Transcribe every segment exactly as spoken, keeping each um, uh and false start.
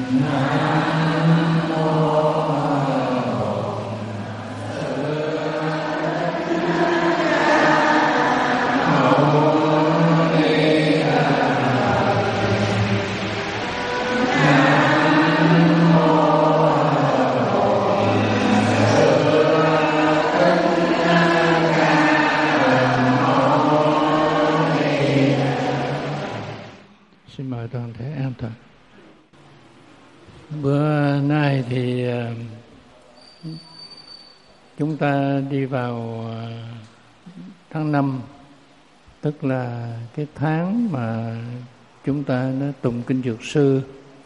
Bữa nay thì chúng ta đi vào tháng năm, tức là cái tháng mà chúng ta nó tụng kinh Dược Sư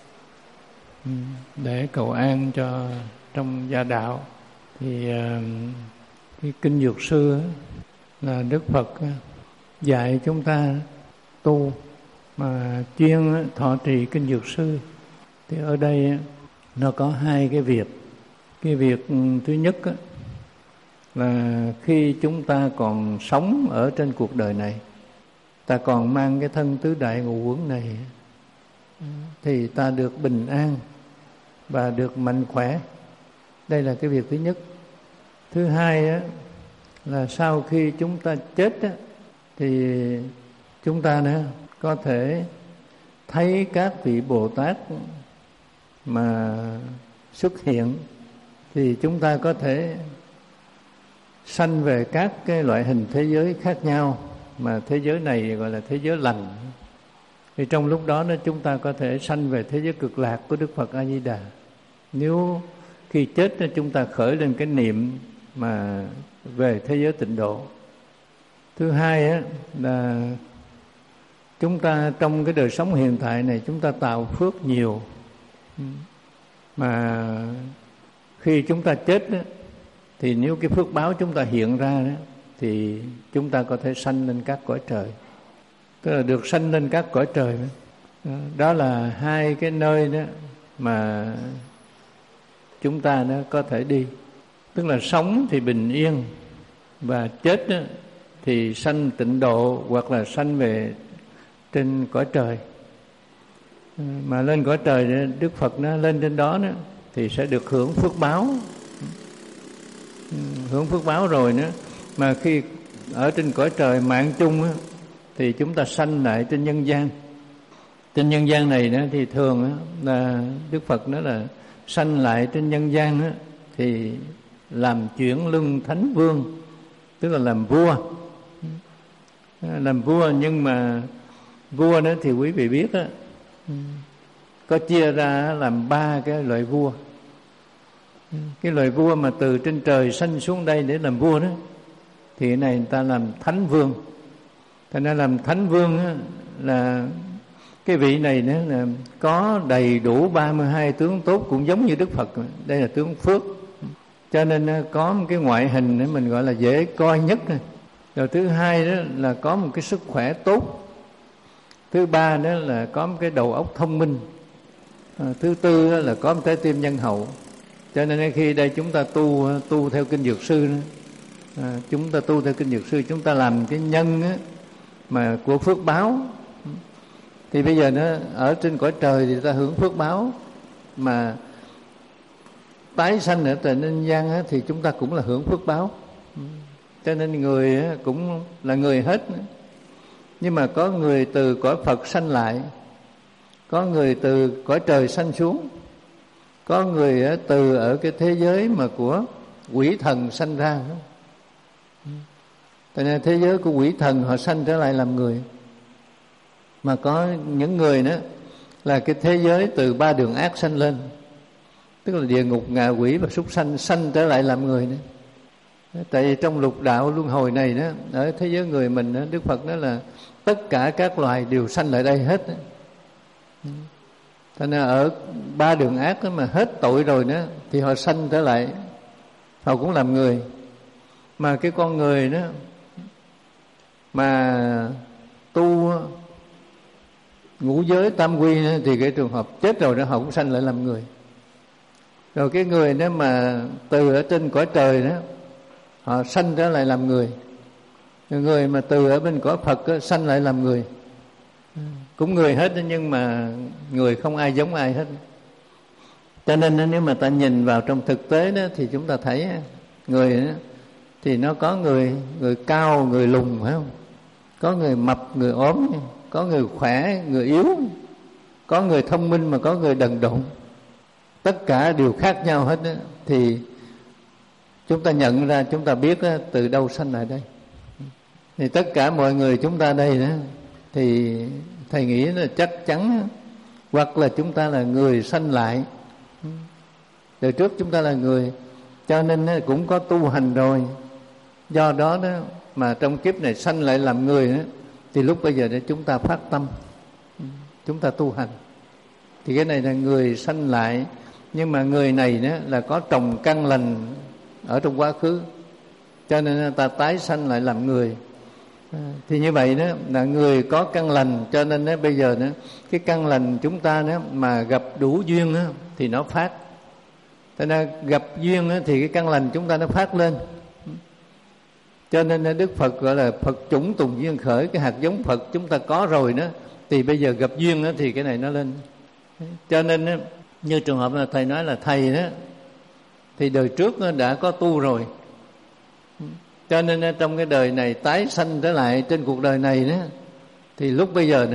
để cầu an cho trong gia đạo. Thì cái kinh Dược Sư là Đức Phật dạy chúng ta tu mà chuyên thọ trì kinh Dược Sư. Thì ở đây nó có hai cái việc. Cái việc thứ nhất là khi chúng ta còn sống ở trên cuộc đời này, ta còn mang cái thân tứ đại ngũ uẩn này, thì ta được bình an và được mạnh khỏe. Đây là cái việc thứ nhất. Thứ hai á, là sau khi chúng ta chết á, thì chúng ta nữa có thể thấy các vị Bồ Tát mà xuất hiện, thì chúng ta có thể sanh về các cái loại hình thế giới khác nhau, mà thế giới này gọi là thế giới lành. Thì trong lúc đó nó chúng ta có thể sanh về thế giới cực lạc của Đức Phật A Di Đà. Nếu khi chết chúng ta khởi lên cái niệm mà về thế giới tịnh độ. Thứ hai á, là chúng ta trong cái đời sống hiện tại này chúng ta tạo phước nhiều, mà khi chúng ta chết đó, thì nếu cái phước báo chúng ta hiện ra đó, thì chúng ta có thể sanh lên các cõi trời, tức là được sanh lên các cõi trời đó. Đó là hai cái nơi đó mà chúng ta nó có thể đi, tức là sống thì bình yên, và chết đó, thì sanh tịnh độ hoặc là sanh về trên cõi trời. Mà lên cõi trời Đức Phật nó lên trên đó, đó thì sẽ được hưởng phước báo. Hưởng phước báo rồi nữa, mà khi ở trên cõi trời mạng chung á, thì chúng ta sanh lại trên nhân gian. Trên nhân gian này đó, thì thường á, là Đức Phật nói là sanh lại trên nhân gian á, thì làm chuyển luân thánh vương, tức là làm vua. Làm vua, nhưng mà vua đó thì quý vị biết á, có chia ra làm ba cái loại vua. Cái loại vua mà từ trên trời sanh xuống đây để làm vua đó, thì cái này người ta làm thánh vương. Thành ra làm thánh vương á, là cái vị này nữa là có đầy đủ ba mươi hai tướng tốt, cũng giống như Đức Phật. Đây là tướng phước, cho nên có một cái ngoại hình để mình gọi là dễ coi nhất. Rồi thứ hai đó là có một cái sức khỏe tốt. Thứ ba đó là có một cái đầu óc thông minh. À, thứ tư đó là có một trái tim nhân hậu. Cho nên khi đây chúng ta tu tu theo kinh Dược Sư đó, à, chúng ta tu theo kinh Dược Sư, chúng ta làm cái nhân á, mà của phước báo. Thì bây giờ nó ở trên cõi trời thì ta hưởng phước báo, mà tái sanh ở trên nhân gian á, thì chúng ta cũng là hưởng phước báo. Cho nên người á, cũng là người hết. Nhưng mà có người từ cõi Phật sanh lại, có người từ cõi trời sanh xuống, có người á, từ ở cái thế giới mà của quỷ thần sanh ra. Cho nên thế giới của quỷ thần họ sanh trở lại làm người. Mà có những người nữa là cái thế giới từ ba đường ác sanh lên, tức là địa ngục, ngạ quỷ và súc sanh, sanh trở lại làm người nữa. Tại vì trong lục đạo luân hồi này đó, ở thế giới người mình đó, Đức Phật nói là tất cả các loài đều sanh lại đây hết. Cho nên ở ba đường ác đó mà hết tội rồi đó, thì họ sanh trở lại, họ cũng làm người. Mà cái con người đó mà tu ngũ giới tam quy đó, thì cái trường hợp chết rồi đó họ cũng sanh lại làm người. Rồi cái người đó mà từ ở trên cõi trời đó, họ sanh trở lại làm người. Người mà từ ở bên cõi Phật đó, sanh lại làm người. Cũng người hết, nhưng mà người không ai giống ai hết. Cho nên nếu mà ta nhìn vào trong thực tế đó thì chúng ta thấy người đó, thì nó có người người cao, người lùn, phải không? Có người mập, người ốm, có người khỏe, người yếu, có người thông minh mà có người đần độn. Tất cả đều khác nhau hết đó. Thì chúng ta nhận ra, chúng ta biết đó, từ đâu sanh lại đây. Thì tất cả mọi người chúng ta đây đó, thì thầy nghĩ là chắc chắn hoặc là chúng ta là người sanh lại. Từ trước chúng ta là người, cho nên cũng có tu hành rồi. Do đó đó mà trong kiếp này sanh lại làm người đó, thì lúc bây giờ đó chúng ta phát tâm, chúng ta tu hành. Thì cái này là người sanh lại. Nhưng mà người này đó là có trồng căn lành ở trong quá khứ, cho nên ta tái sanh lại làm người. Thì như vậy đó là người có căn lành, cho nên đó, bây giờ đó, cái căn lành chúng ta đó mà gặp đủ duyên đó, thì nó phát. Cho nên gặp duyên đó, thì cái căn lành chúng ta nó phát lên. Cho nên Đức Phật gọi là Phật chủng tùng duyên khởi. Cái hạt giống Phật chúng ta có rồi đó, thì bây giờ gặp duyên đó, thì cái này nó lên. Cho nên đó, như trường hợp là thầy nói là thầy đó, thì đời trước đã có tu rồi, cho nên trong cái đời này tái sanh trở lại trên cuộc đời này đó, thì lúc bây giờ đó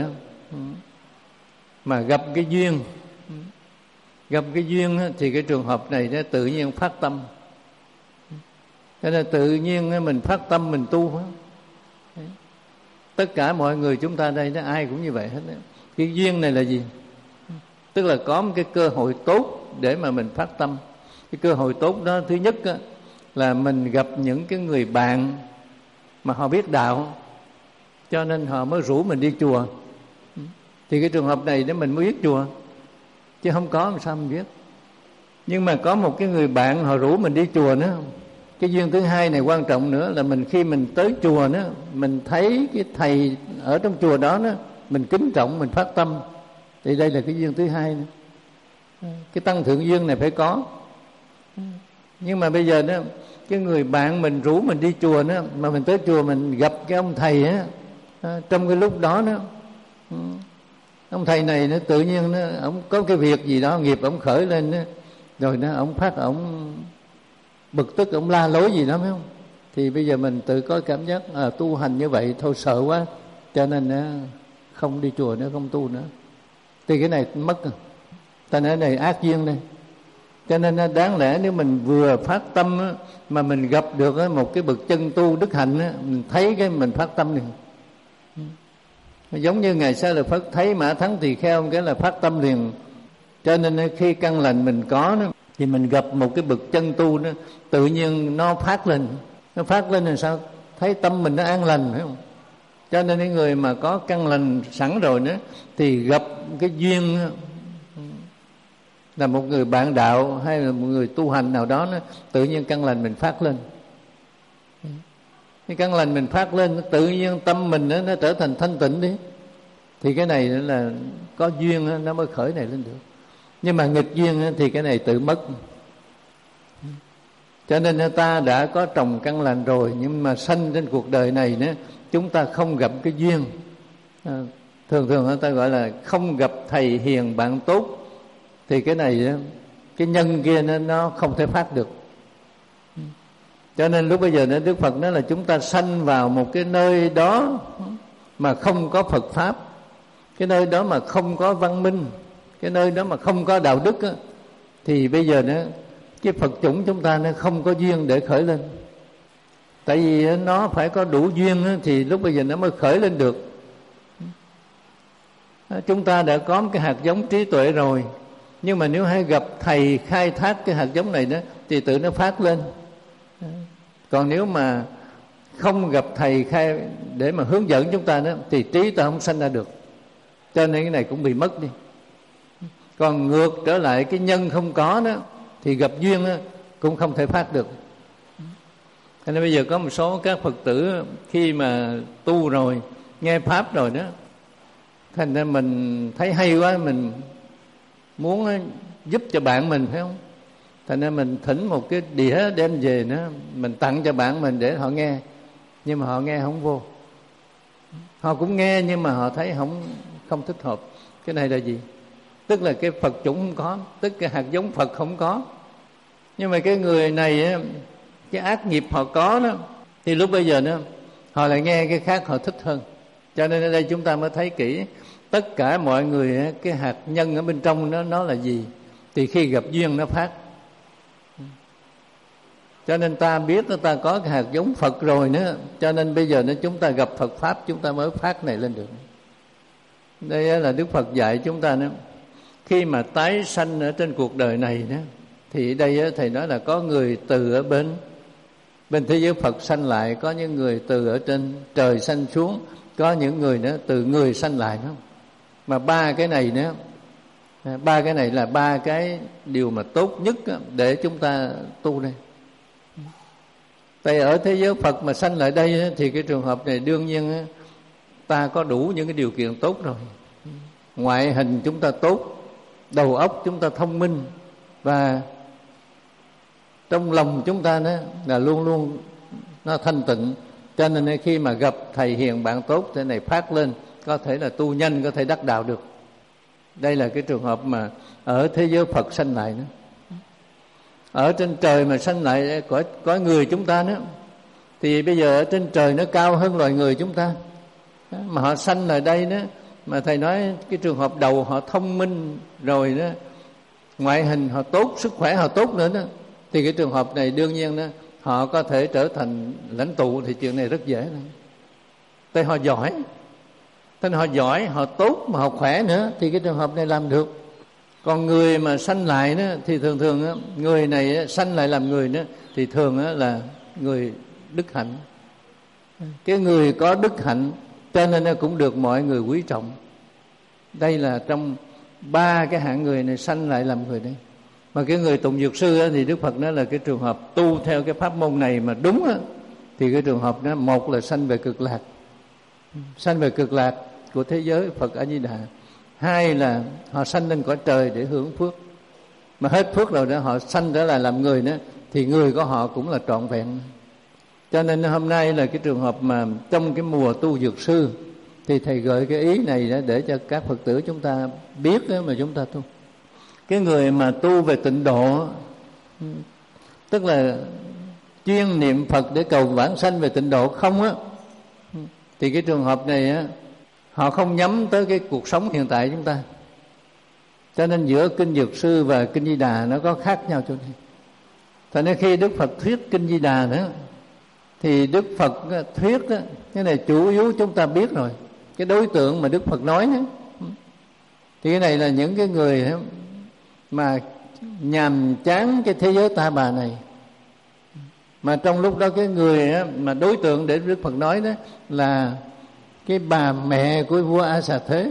mà gặp cái duyên, gặp cái duyên đó, thì cái trường hợp này đó, tự nhiên phát tâm. Cho nên tự nhiên mình phát tâm mình tu đó. Tất cả mọi người chúng ta đây đó, ai cũng như vậy hết đó. Cái duyên này là gì? Tức là có một cái cơ hội tốt để mà mình phát tâm. Cái cơ hội tốt đó, thứ nhất á, là mình gặp những cái người bạn mà họ biết đạo, cho nên họ mới rủ mình đi chùa. Thì cái trường hợp này nếu mình mới biết chùa, chứ không có làm sao mình biết. Nhưng mà có một cái người bạn họ rủ mình đi chùa nữa. Cái duyên thứ hai này quan trọng nữa là mình khi mình tới chùa nữa, mình thấy cái thầy ở trong chùa đó, đó mình kính trọng, mình phát tâm. Thì đây là cái duyên thứ hai nữa. Cái tăng thượng duyên này phải có. Nhưng mà bây giờ đó, cái người bạn mình rủ mình đi chùa đó, mà mình tới chùa mình gặp cái ông thầy á, trong cái lúc đó đó, ông thầy này nó tự nhiên nó ông có cái việc gì đó nghiệp ông khởi lên đó, rồi nó ông phát ông bực tức, ông la lối gì đó phải không? Thì bây giờ mình tự có cảm giác à, tu hành như vậy thôi sợ quá, cho nên nó không đi chùa nữa, không tu nữa. Thì cái này mất rồi. Ta nói này ác duyên đây. Cho nên đáng lẽ nếu mình vừa phát tâm á, mà mình gặp được á, một cái bậc chân tu đức hạnh á, mình thấy cái mình phát tâm liền. Giống như ngày xưa là Phật thấy Mã Thắng Tỳ Kheo cái là phát tâm liền. Cho nên khi căn lành mình có đó, thì mình gặp một cái bậc chân tu đó, tự nhiên nó phát lên. Nó phát lên là sao? Thấy tâm mình nó an lành phải không? Cho nên những người mà có căn lành sẵn rồi nữa, thì gặp cái duyên là một người bạn đạo hay là một người tu hành nào đó, nó tự nhiên căn lành mình phát lên. Cái căn lành mình phát lên, tự nhiên tâm mình nó, nó trở thành thanh tịnh đi. Thì cái này là có duyên nó mới khởi này lên được. Nhưng mà nghịch duyên thì cái này tự mất. Cho nên ta đã có trồng căn lành rồi, nhưng mà sanh trên cuộc đời này nữa, chúng ta không gặp cái duyên. À, thường thường người ta gọi là không gặp thầy hiền bạn tốt. Thì cái này cái nhân kia nó, nó không thể phát được. Cho nên lúc bây giờ nữa Đức Phật nói là chúng ta sanh vào một cái nơi đó mà không có Phật Pháp, cái nơi đó mà không có văn minh, cái nơi đó mà không có đạo đức á, thì bây giờ nữa cái Phật chủng chúng ta nó không có duyên để khởi lên. Tại vì nó phải có đủ duyên á, thì lúc bây giờ nó mới khởi lên được. Chúng ta đã có một cái hạt giống trí tuệ rồi, nhưng mà nếu hay gặp thầy khai thác cái hạt giống này đó, thì tự nó phát lên. Còn nếu mà không gặp thầy khai để mà hướng dẫn chúng ta đó, thì trí ta không sanh ra được. Cho nên cái này cũng bị mất đi. Còn ngược trở lại cái nhân không có đó, thì gặp duyên đó, cũng không thể phát được. Cho nên bây giờ có một số các Phật tử khi mà tu rồi, nghe Pháp rồi đó, thành ra mình thấy hay quá, mình muốn giúp cho bạn mình phải không? Thành ra mình thỉnh một cái đĩa đem về nữa, mình tặng cho bạn mình để họ nghe. Nhưng mà họ nghe không vô. Họ cũng nghe nhưng mà họ thấy không không thích hợp. Cái này là gì? tức là cái Phật chủng không có, tức cái hạt giống Phật không có. Nhưng mà cái người này cái ác nghiệp họ có đó, thì lúc bây giờ đó họ lại nghe cái khác họ thích hơn. Cho nên ở đây chúng ta mới thấy kỹ tất cả mọi người cái hạt nhân ở bên trong nó nó là gì, thì khi gặp duyên nó phát. Cho nên ta biết ta có cái hạt giống Phật rồi nữa, cho nên bây giờ nó chúng ta gặp Phật pháp chúng ta mới phát này lên được. Đây là Đức Phật dạy chúng ta nữa, khi mà tái sanh ở trên cuộc đời này đó, thì đây thầy nói là có người từ ở bên bên thế giới Phật sanh lại, có những người từ ở trên trời sanh xuống, có những người nữa từ người sanh lại nữa. Mà ba cái này nữa, ba cái này là ba cái điều mà tốt nhất để chúng ta tu đây. Tại ở thế giới Phật mà sanh lại đây thì cái trường hợp này đương nhiên ta có đủ những cái điều kiện tốt rồi. Ngoại hình chúng ta tốt, đầu óc chúng ta thông minh, và trong lòng chúng ta đó là luôn luôn nó thanh tịnh. Cho nên khi mà gặp thầy hiền bạn tốt thế này phát lên, có thể là tu nhanh, có thể đắc đạo được. Đây là cái trường hợp mà ở thế giới Phật sanh lại nữa. Ở trên trời mà sanh lại có, có người chúng ta nữa, thì bây giờ ở trên trời nó cao hơn loài người chúng ta, mà họ sanh lại đây nữa. Mà thầy nói cái trường hợp đầu họ thông minh rồi đó, ngoại hình họ tốt, sức khỏe họ tốt nữa đó, thì cái trường hợp này đương nhiên đó họ có thể trở thành lãnh tụ, thì chuyện này rất dễ đó. Tại họ giỏi, tại họ giỏi, họ tốt mà họ khỏe nữa, thì cái trường hợp này làm được. Còn người mà sanh lại đó, thì thường thường đó, người này sanh lại làm người đó, thì thường đó là người đức hạnh. Cái người có đức hạnh cho nên nó cũng được mọi người quý trọng. Đây là trong ba cái hạng người này sanh lại làm người đấy. Mà cái người tụng dược sư đó, thì Đức Phật nói là cái trường hợp tu theo cái pháp môn này mà đúng đó, thì cái trường hợp đó một là sanh về cực lạc, sanh về cực lạc của thế giới Phật A Di Đà. Hai là họ sanh lên cõi trời để hưởng phước, mà hết phước rồi đó họ sanh trở lại làm người nữa, thì người của họ cũng là trọn vẹn. Cho nên hôm nay là cái trường hợp mà trong cái mùa tu dược sư, thì thầy gợi cái ý này đó để cho các Phật tử chúng ta biết đó mà chúng ta tu. Cái người mà tu về tịnh độ, tức là chuyên niệm Phật để cầu vãng sanh về tịnh độ không á, thì cái trường hợp này á, họ không nhắm tới cái cuộc sống hiện tại chúng ta. Cho nên giữa Kinh Dược Sư và Kinh Di Đà nó có khác nhau chỗ này. Thật nên khi Đức Phật thuyết Kinh Di Đà nữa, thì Đức Phật thuyết đó, cái này chủ yếu chúng ta biết rồi. Cái đối tượng mà Đức Phật nói đó, thì cái này là những cái người đó, mà nhàm chán cái thế giới ta bà này. Mà trong lúc đó cái người đó, mà đối tượng để Đức Phật nói đó là cái bà mẹ của vua A Xà Thế,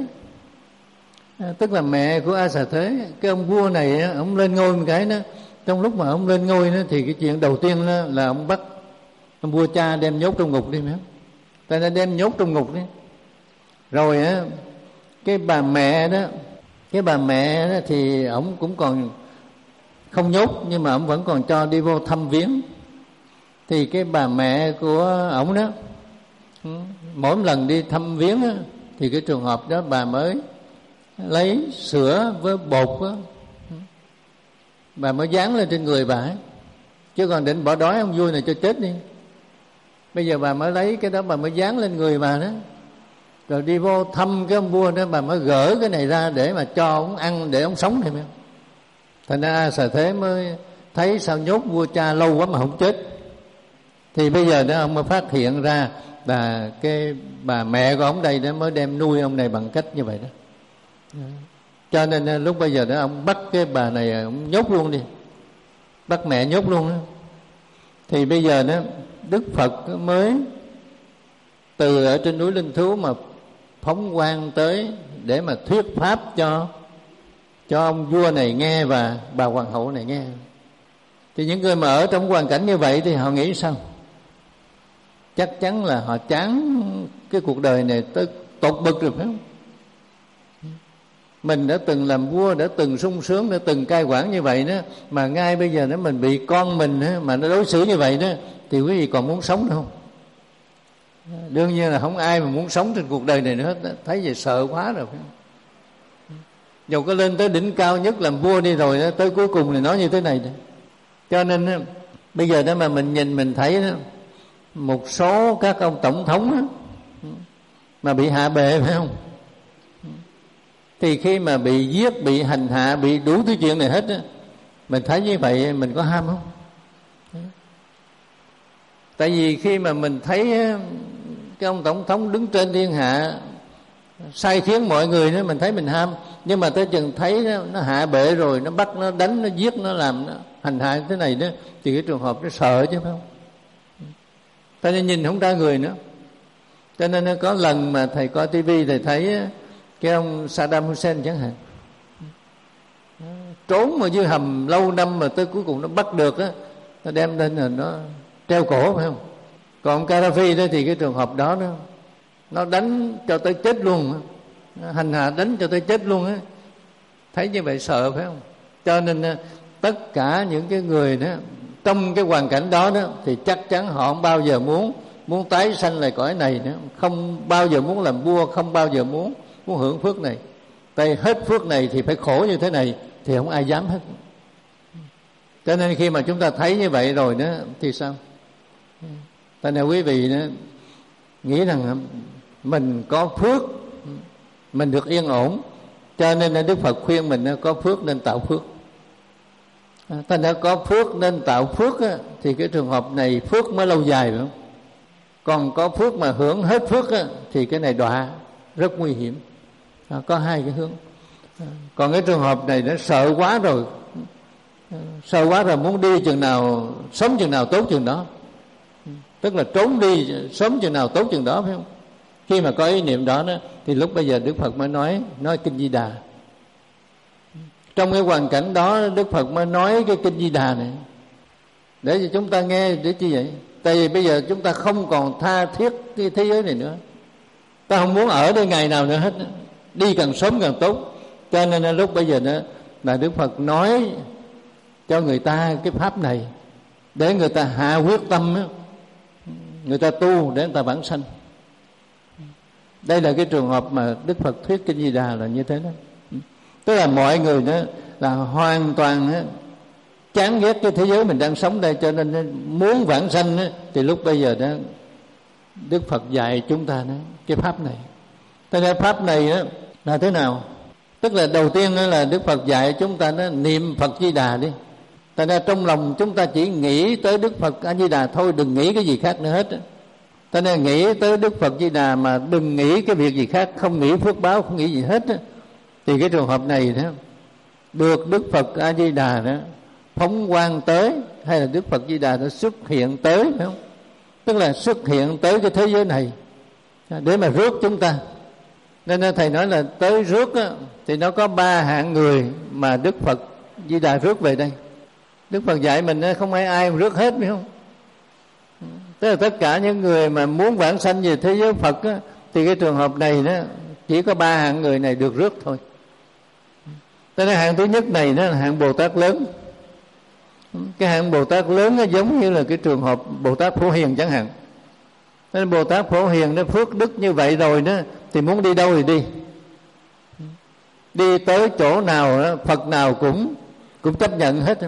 à, tức là mẹ của A Xà Thế. Cái ông vua này á, ông lên ngôi một cái đó, trong lúc mà ông lên ngôi đó, thì cái chuyện đầu tiên đó là ông bắt ông vua cha đem nhốt trong ngục đi nữa. Tại nên đem nhốt trong ngục đi. Rồi á, cái bà mẹ đó, cái bà mẹ đó thì ông cũng còn không nhốt, nhưng mà ông vẫn còn cho đi vô thăm viếng. Thì cái bà mẹ của ông đó, mỗi lần đi thăm viếng đó, thì cái trường hợp đó bà mới lấy sữa với bột đó, bà mới dán lên trên người bà ấy. Chứ còn định bỏ đói ông vua này cho chết đi. Bây giờ bà mới lấy cái đó, bà mới dán lên người bà đó. Rồi đi vô thăm cái ông vua đó, bà mới gỡ cái này ra để mà cho ông ăn, để ông sống thêm. Thành ra A Xà Thế mới thấy sao nhốt vua cha lâu quá mà không chết. Thì bây giờ đó ông mới phát hiện ra là cái bà mẹ của ông đây đó mới đem nuôi ông này bằng cách như vậy đó. Cho nên lúc bây giờ đó ông bắt cái bà này ông nhốt luôn đi, bắt mẹ nhốt luôn đó. Thì bây giờ đó Đức Phật mới từ ở trên núi Linh Thú mà phóng quang tới để mà thuyết pháp cho cho ông vua này nghe và bà hoàng hậu này nghe. Thì những người mà ở trong hoàn cảnh như vậy thì họ nghĩ sao? Chắc chắn là họ chán cái cuộc đời này tới tột bực rồi, phải không? Mình đã từng làm vua, đã từng sung sướng, đã từng cai quản như vậy đó, mà ngay bây giờ nó mình bị con mình đó, mà nó đối xử như vậy đó, thì quý vị còn muốn sống nữa không? Đương nhiên là không ai mà muốn sống trên cuộc đời này nữa hết. Thấy vậy sợ quá rồi, phải không? Dầu có lên tới đỉnh cao nhất làm vua đi rồi đó, tới cuối cùng thì nói như thế này đó. Cho nên đó, bây giờ đó mà mình nhìn mình thấy đó, một số các ông tổng thống đó, mà bị hạ bệ phải không? Thì khi mà bị giết, bị hành hạ, bị đủ thứ chuyện này hết đó, mình thấy như vậy mình có ham không? Tại vì khi mà mình thấy cái ông tổng thống đứng trên thiên hạ sai khiến mọi người đó, mình thấy mình ham. Nhưng mà tới chừng thấy nó, nó hạ bệ rồi, nó bắt, nó đánh, nó giết, nó làm, nó hành hạ thế này đó, thì cái trường hợp nó sợ chứ phải không? Ta nên nhìn không ra người nữa. Cho nên có lần mà thầy coi tivi thầy thấy cái ông Saddam Hussein chẳng hạn, trốn mà dưới hầm lâu năm mà tới cuối cùng nó bắt được á, nó đem lên là nó treo cổ phải không? Còn ông Gaddafi đó thì cái trường hợp đó nó nó đánh cho tới chết luôn, hành hạ đánh cho tới chết luôn á. Thấy như vậy sợ phải không? Cho nên tất cả những cái người đó trong cái hoàn cảnh đó đó thì chắc chắn họ không bao giờ muốn muốn tái sanh lại cõi này nữa, không bao giờ muốn làm vua, không bao giờ muốn muốn hưởng phước này. Tại hết phước này thì phải khổ như thế này thì không ai dám hết. Cho nên khi mà chúng ta thấy như vậy rồi đó thì sao? Tại nên quý vị đó nghĩ rằng mình có phước, mình được yên ổn, cho nên Đức Phật khuyên mình có phước nên tạo phước. Ta đã có phước nên tạo phước á, thì cái trường hợp này phước mới lâu dài phải không? Còn có phước mà hưởng hết phước á, thì cái này đọa rất nguy hiểm. À, có hai cái hướng. À, còn cái trường hợp này nó sợ quá rồi, à, sợ quá rồi muốn đi chừng nào, sống chừng nào tốt chừng đó. Tức là trốn đi sống chừng nào tốt chừng đó phải không? Khi mà có ý niệm đó, đó thì lúc bây giờ Đức Phật mới nói nói Kinh Di Đà. Trong cái hoàn cảnh đó Đức Phật mới nói cái Kinh Di Đà này để cho chúng ta nghe. Để chi vậy? Tại vì bây giờ chúng ta không còn tha thiết cái thế giới này nữa, ta không muốn ở đây ngày nào nữa hết, đi càng sớm càng tốt. Cho nên lúc bây giờ đó là Đức Phật nói cho người ta cái pháp này để người ta hạ quyết tâm đó, người ta tu để người ta vãng sanh. Đây là cái trường hợp mà Đức Phật thuyết Kinh Di Đà là như thế đó. Tức là mọi người đó là hoàn toàn đó, chán ghét cái thế giới mình đang sống đây, cho nên muốn vãng sanh đó, thì lúc bây giờ đó Đức Phật dạy chúng ta đó, cái pháp này. Thế nên pháp này đó là thế nào? Tức là đầu tiên đó là Đức Phật dạy chúng ta đó, niệm Phật Di Đà đi. Tại nên trong lòng chúng ta chỉ nghĩ tới Đức Phật A Di Đà thôi, đừng nghĩ cái gì khác nữa hết. Cho nên nghĩ tới Đức Phật Di Đà mà đừng nghĩ cái việc gì khác, không nghĩ phước báo, không nghĩ gì hết. Thì cái trường hợp này đó được Đức Phật A Di Đà đó phóng quang tới, hay là Đức Phật Di Đà nó xuất hiện tới, phải không? Tức là xuất hiện tới cái thế giới này để mà rước chúng ta. Nên thầy nói là tới rước á, thì nó có ba hạng người mà Đức Phật Di Đà rước về đây. Đức Phật dạy mình không ai ai mà rước hết, phải không? Tức là tất cả những người mà muốn vãng sanh về thế giới Phật á, thì cái trường hợp này đó chỉ có ba hạng người này được rước thôi. Thế nên hạng thứ nhất này đó là hạng Bồ Tát lớn. Cái hạng Bồ Tát lớn nó giống như là cái trường hợp Bồ Tát Phổ Hiền chẳng hạn. Thế nên Bồ Tát Phổ Hiền nó phước đức như vậy rồi đó, thì muốn đi đâu thì đi. Đi tới chỗ nào đó, Phật nào cũng cũng chấp nhận hết.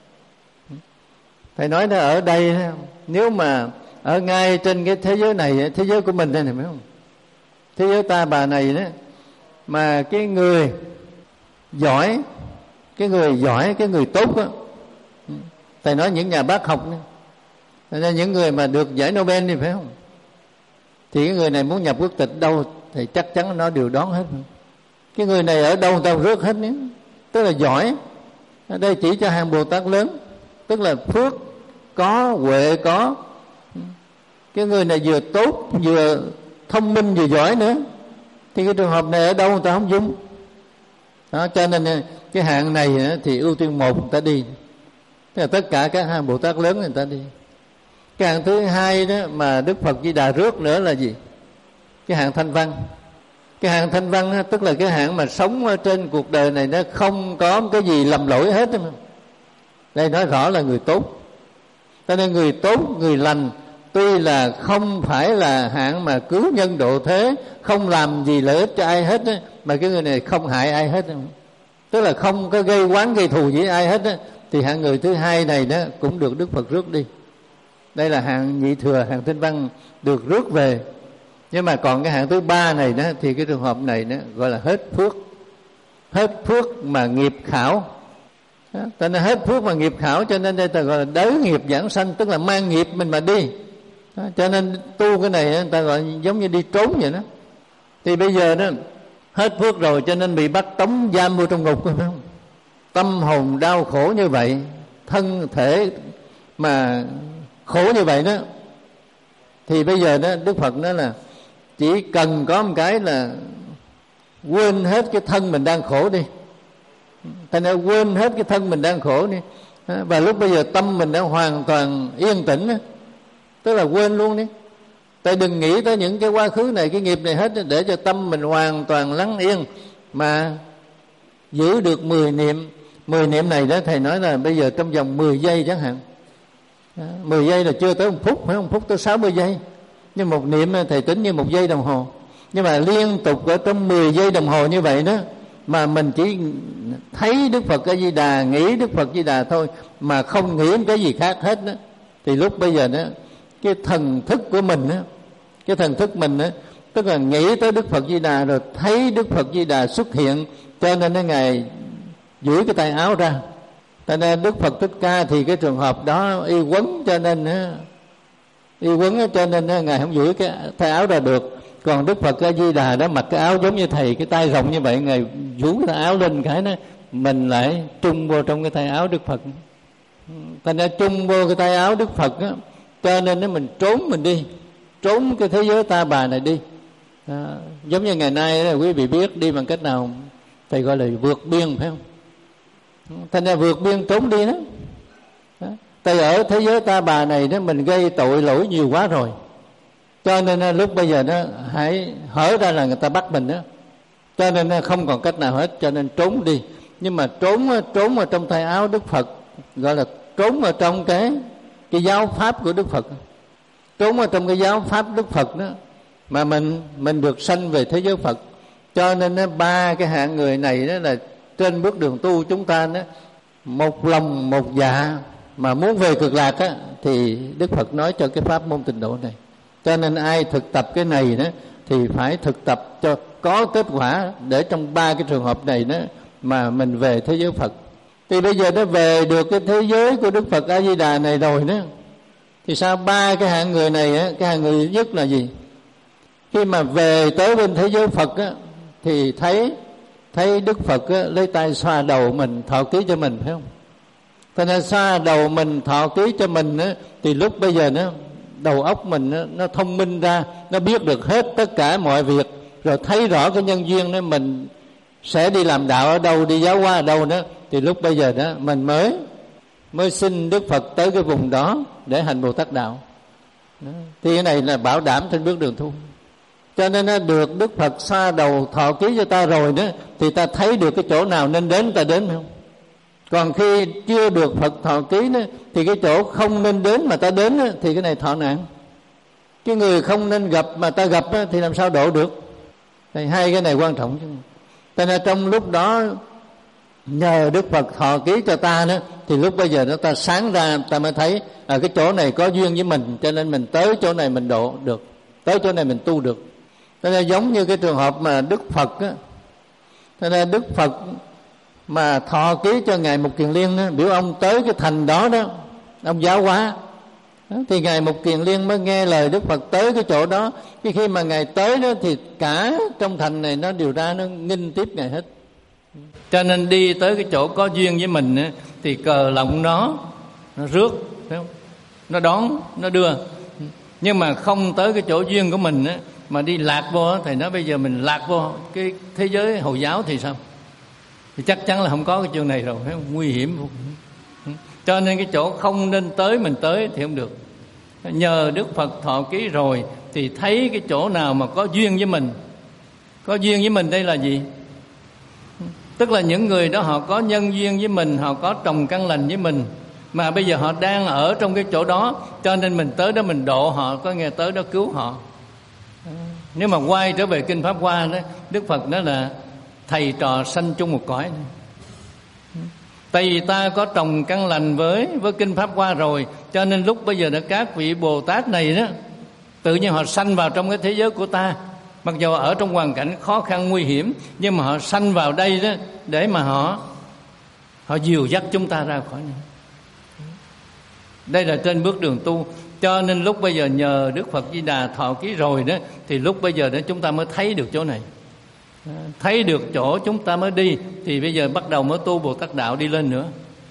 Thầy nói là ở đây nếu mà ở ngay trên cái thế giới này, thế giới của mình đây này, phải không? Thế giới ta bà này đó, mà cái người giỏi, cái người giỏi, cái người tốt đó, thầy nói những nhà bác học đó, nên những người mà được giải Nobel thì phải không? Thì cái người này muốn nhập quốc tịch đâu thì chắc chắn nó đều đón hết. Cái người này ở đâu tao rước hết nhé. Tức là giỏi. Ở đây chỉ cho hàng Bồ Tát lớn, tức là phước có, huệ có. Cái người này vừa tốt, vừa thông minh, vừa giỏi nữa, thì cái trường hợp này ở đâu người ta không dung đó. Cho nên cái hạng này thì ưu tiên một người ta đi, tức là tất cả các hàng Bồ Tát lớn người ta đi. Cái hạng thứ hai đó mà Đức Phật Di Đà rước nữa là gì? Cái hạng thanh văn. Cái hạng thanh văn đó, tức là cái hạng mà sống ở trên cuộc đời này nó không có cái gì lầm lỗi hết. Đây nói rõ là người tốt. Cho nên người tốt, người lành, tuy là không phải là hạng mà cứu nhân độ thế, không làm gì lợi ích cho ai hết, mà cái người này không hại ai hết. tức là không có gây oán gây thù với ai hết á, thì hạng người thứ hai này đó cũng được Đức Phật rước đi. Đây là hạng nhị thừa, hạng tinh văn được rước về. Nhưng mà còn cái hạng thứ ba này đó thì cái trường hợp này đó gọi là hết phước. Hết phước mà nghiệp khảo. Cho nên hết phước mà nghiệp khảo, cho nên đây ta gọi là đới nghiệp giảng sanh, tức là mang nghiệp mình mà đi. Đó, cho nên tu cái này người ta gọi giống như đi trốn vậy đó. Thì bây giờ đó hết phước rồi, cho nên bị bắt tống giam vô trong ngục, phải không? Tâm hồn đau khổ như vậy, thân thể mà khổ như vậy đó, thì bây giờ đó Đức Phật nói là chỉ cần có một cái là quên hết cái thân mình đang khổ đi. Thành ra quên hết cái thân mình đang khổ đi, và lúc bây giờ tâm mình đã hoàn toàn yên tĩnh, tức là quên luôn đi. Tại đừng nghĩ tới những cái quá khứ này, cái nghiệp này hết, để cho tâm mình hoàn toàn lắng yên mà giữ được mười niệm. Mười niệm này đó thầy nói là bây giờ trong vòng mười giây chẳng hạn. Mười giây là chưa tới một phút, phải không? Một phút tới sáu mươi giây. Nhưng một niệm thầy tính như một giây đồng hồ. Nhưng mà liên tục ở trong mười giây đồng hồ như vậy đó, mà mình chỉ thấy Đức Phật A Di Đà, nghĩ Đức Phật A Di Đà thôi, mà không nghĩ cái gì khác hết đó, thì lúc bây giờ đó cái thần thức của mình đó, cái thần thức mình đó, tức là nghĩ tới Đức Phật Di Đà rồi thấy Đức Phật Di Đà xuất hiện, cho nên nó Ngài duỗi cái tay áo ra. Cho nên Đức Phật Thích Ca thì cái trường hợp đó y quấn, cho nên y quấn cho nên Ngài không duỗi cái tay áo ra được. Còn Đức Phật A Di Đà đó mặc cái áo giống như thầy, cái tay rộng như vậy, Ngài duỗi cái tay áo lên cái đó, mình lại trung vô trong cái tay áo Đức Phật. Thành ra trung vô cái tay áo Đức Phật đó, cho nên nó mình trốn mình đi, trốn cái thế giới ta bà này đi. Đó, giống như ngày nay đó, quý vị biết đi bằng cách nào thầy gọi là vượt biên, phải không? Thành ra vượt biên trốn đi đó. Đó. Tại ở thế giới ta bà này đó mình gây tội lỗi nhiều quá rồi, cho nên lúc bây giờ đó hãy hở ra là người ta bắt mình đó, cho nên không còn cách nào hết, cho nên trốn đi. Nhưng mà trốn trốn ở trong tay áo Đức Phật, gọi là trốn ở trong cái cái giáo pháp của Đức Phật, trốn ở trong cái giáo pháp Đức Phật đó, mà mình mình được sanh về thế giới Phật. Cho nên đó, ba cái hạng người này đó là trên bước đường tu chúng ta đó, một lòng một dạ mà muốn về cực lạc á, thì Đức Phật nói cho cái pháp môn tịnh độ này. Cho nên ai thực tập cái này đó thì phải thực tập cho có kết quả, để trong ba cái trường hợp này đó mà mình về thế giới Phật. Thì bây giờ nó về được cái thế giới của Đức Phật A Di Đà này rồi đó, thì sao ba cái hạng người này á, cái hạng người nhất là gì? Khi mà về tới bên thế giới Phật á, thì thấy thấy Đức Phật á, lấy tay xoa đầu mình, thọ ký cho mình, phải không? Cho nên xoa đầu mình, thọ ký cho mình á, thì lúc bây giờ nó đầu óc mình nó, nó thông minh ra, nó biết được hết tất cả mọi việc, rồi thấy rõ cái nhân duyên đó mình sẽ đi làm đạo ở đâu, đi giáo hóa ở đâu đó, thì lúc bây giờ đó mình mới mới xin Đức Phật tới cái vùng đó để hành Bồ Tát đạo đó. Thì cái này là bảo đảm trên bước đường tu. Cho nên nó được Đức Phật xoa đầu thọ ký cho ta rồi đó, thì ta thấy được cái chỗ nào nên đến ta đến, không? Còn khi chưa được Phật thọ ký đó, thì cái chỗ không nên đến mà ta đến đó, thì cái này thọ nạn. Cái người không nên gặp mà ta gặp đó, thì làm sao độ được? Thì hai cái này quan trọng chứ. Cho nên trong lúc đó nhờ Đức Phật thọ ký cho ta đó, thì lúc bây giờ nó ta sáng ra, ta mới thấy à, cái chỗ này có duyên với mình, cho nên mình tới chỗ này mình độ được, tới chỗ này mình tu được. Cho nên giống như cái trường hợp mà Đức Phật á, cho nên Đức Phật mà thọ ký cho Ngài Mục Kiền Liên đó, biểu ông tới cái thành đó đó, ông giáo hóa đó, thì Ngài Mục Kiền Liên mới nghe lời Đức Phật tới cái chỗ đó. Cái khi mà Ngài tới đó thì cả trong thành này nó điều ra, nó nghinh tiếp Ngài hết. Cho nên đi tới cái chỗ có duyên với mình á, thì cờ lọng nó nó rước, phải không? Nó đón, nó đưa. Nhưng mà không tới cái chỗ duyên của mình á, mà đi lạc vô, thầy nói bây giờ mình lạc vô cái thế giới Hồi giáo thì sao? Thì chắc chắn là không có cái chương này rồi, phải không? Nguy hiểm. Cho nên cái chỗ không nên tới mình tới thì không được. Nhờ Đức Phật thọ ký rồi thì thấy cái chỗ nào mà có duyên với mình. Có duyên với mình đây là gì? Tức là những người đó họ có nhân duyên với mình, họ có trồng căn lành với mình, mà bây giờ họ đang ở trong cái chỗ đó, cho nên mình tới đó mình độ họ, có nghe tới đó cứu họ. Nếu mà quay trở về Kinh Pháp Hoa đó, Đức Phật nói là thầy trò sanh chung một cõi. Tại vì ta có trồng căn lành với với kinh Pháp Hoa rồi, cho nên lúc bây giờ đó các vị Bồ Tát này đó tự nhiên họ sanh vào trong cái thế giới của ta. Mặc dù ở trong hoàn cảnh khó khăn nguy hiểm, nhưng mà họ sanh vào đây đó để mà họ họ dìu dắt chúng ta ra khỏi này. Đây là trên bước đường tu. Cho nên lúc bây giờ nhờ Đức Phật Di Đà thọ ký rồi đó, thì lúc bây giờ đó chúng ta mới thấy được chỗ này, thấy được chỗ chúng ta mới đi. Thì bây giờ bắt đầu mới tu Bồ Tát Đạo đi lên nữa.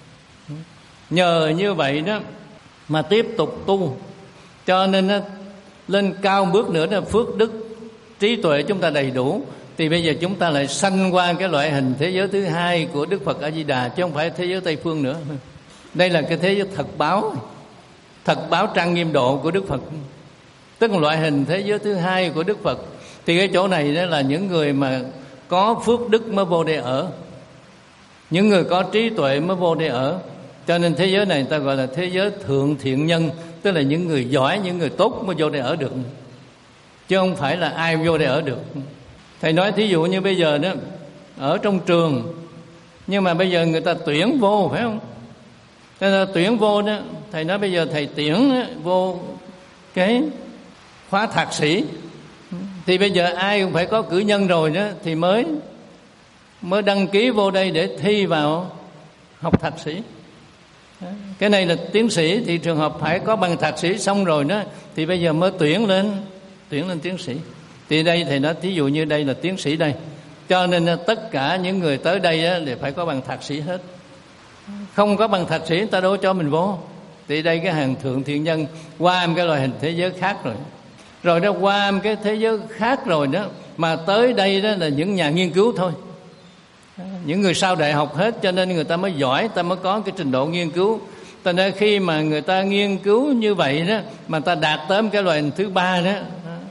Nhờ như vậy đó mà tiếp tục tu. Cho nên đó, lên cao bước nữa là phước đức trí tuệ chúng ta đầy đủ, thì bây giờ chúng ta lại sanh qua cái loại hình thế giới thứ hai của Đức Phật A Di Đà, chứ không phải thế giới Tây phương nữa. Đây là cái thế giới thật báo, thật báo trang nghiêm độ của Đức Phật, tức là loại hình thế giới thứ hai của Đức Phật. Thì cái chỗ này đó là những người mà có phước đức mới vô đây ở, những người có trí tuệ mới vô đây ở. Cho nên thế giới này người ta gọi là thế giới thượng thiện nhân, tức là những người giỏi, những người tốt mới vô đây ở được, chứ không phải là ai vô đây ở được. Thầy nói thí dụ như bây giờ đó, ở trong trường, nhưng mà bây giờ người ta tuyển vô, phải không? Người ta tuyển vô đó, thầy nói bây giờ thầy tuyển vô cái khóa thạc sĩ, thì bây giờ ai cũng phải có cử nhân rồi đó, thì mới mới đăng ký vô đây để thi vào học thạc sĩ. Cái này là tiến sĩ, thì trường hợp phải có bằng thạc sĩ xong rồi đó, thì bây giờ mới tuyển lên tuyển lên tiến sĩ. Thì đây thầy nói thí dụ như đây là tiến sĩ đây, cho nên tất cả những người tới đây đó, thì phải có bằng thạc sĩ hết. Không có bằng thạc sĩ người ta đâu cho mình vô. Thì đây cái hàng thượng thiện nhân qua một cái loại hình thế giới khác rồi, rồi đó qua một cái thế giới khác rồi đó, mà tới đây đó là những nhà nghiên cứu thôi, những người sau đại học hết, cho nên người ta mới giỏi, ta mới có cái trình độ nghiên cứu. Cho nên khi mà người ta nghiên cứu như vậy đó, mà ta đạt tới cái loại hình thứ ba đó,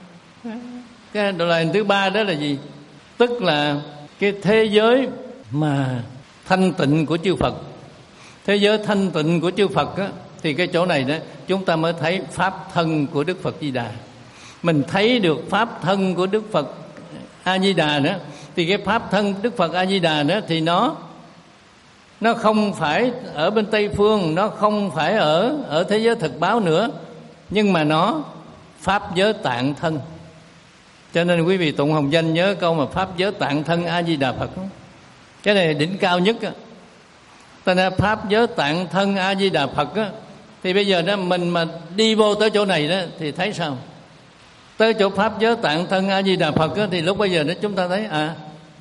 cái loại hình thứ ba đó là gì? Tức là cái thế giới mà thanh tịnh của chư Phật, thế giới thanh tịnh của chư Phật á, thì cái chỗ này đó chúng ta mới thấy pháp thân của Đức Phật Di Đà. Mình thấy được pháp thân của Đức Phật A Di Đà đó, thì cái pháp thân Đức Phật A Di Đà đó thì nó nó không phải ở bên Tây phương, nó không phải ở ở thế giới thực báo nữa, nhưng mà nó pháp giới tạng thân. Cho nên quý vị tụng hồng danh nhớ câu mà pháp giới tạng thân A Di Đà Phật, cái này là đỉnh cao nhất á. Cho nên pháp giới tạng thân A Di Đà Phật á, thì bây giờ đó mình mà đi vô tới chỗ này đó thì thấy sao? Tới chỗ pháp giới tạng thân A Di Đà Phật á, thì lúc bây giờ đó chúng ta thấy à,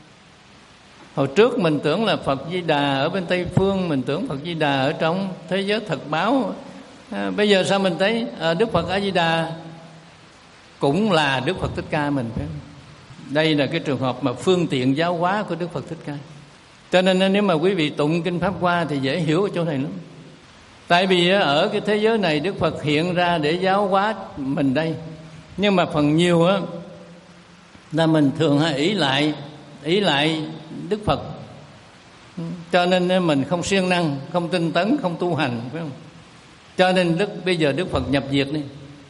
hồi trước mình tưởng là Phật Di Đà ở bên Tây phương, mình tưởng Phật Di Đà ở trong thế giới thật báo. À, bây giờ sao mình thấy à, Đức Phật A Di Đà cũng là Đức Phật Thích Ca mình, phải không? Đây là cái trường hợp mà phương tiện giáo hóa của Đức Phật Thích Ca. Cho nên nếu mà quý vị tụng kinh Pháp Hoa thì dễ hiểu ở chỗ này lắm. Tại vì ở cái thế giới này Đức Phật hiện ra để giáo hóa mình đây, nhưng mà phần nhiều á là mình thường hay ý lại ý lại Đức Phật, cho nên mình không siêng năng, không tinh tấn, không tu hành, phải không? Cho nên Đức bây giờ Đức Phật nhập diệt đi,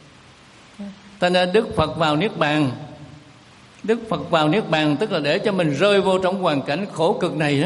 cho nên Đức Phật vào niết bàn. Đức Phật vào niết bàn tức là để cho mình rơi vô trong hoàn cảnh khổ cực này đó,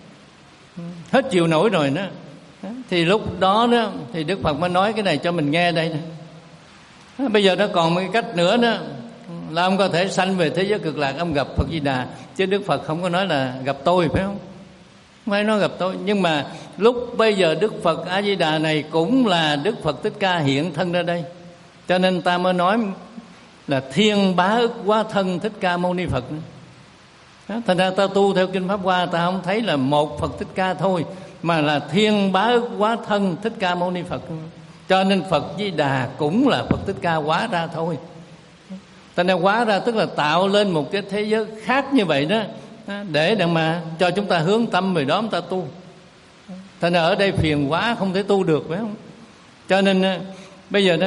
hết chịu nổi rồi đó, thì lúc đó đó thì Đức Phật mới nói cái này cho mình nghe đây đó. Bây giờ nó còn một cái cách nữa đó là ông có thể sanh về thế giới cực lạc, ông gặp Phật Di Đà, chứ Đức Phật không có nói là gặp tôi, phải không? Không phải nói gặp tôi. Nhưng mà lúc bây giờ Đức Phật A Di Đà này cũng là Đức Phật Thích Ca hiện thân ra đây, cho nên ta mới nói là thiên bá ức hóa thân Thích Ca Mâu Ni Phật. Thành ra ta tu theo kinh Pháp Hoa, ta không thấy là một Phật Thích Ca thôi, mà là thiên bá ức hóa thân Thích Ca Mâu Ni Phật. Cho nên Phật Di Đà cũng là Phật Thích Ca hóa ra thôi. Thành ra hóa ra tức là tạo lên một cái thế giới khác như vậy đó, để để mà cho chúng ta hướng tâm về đó chúng ta tu. Thành ra ở đây phiền quá không thể tu được, phải không? Cho nên bây giờ đó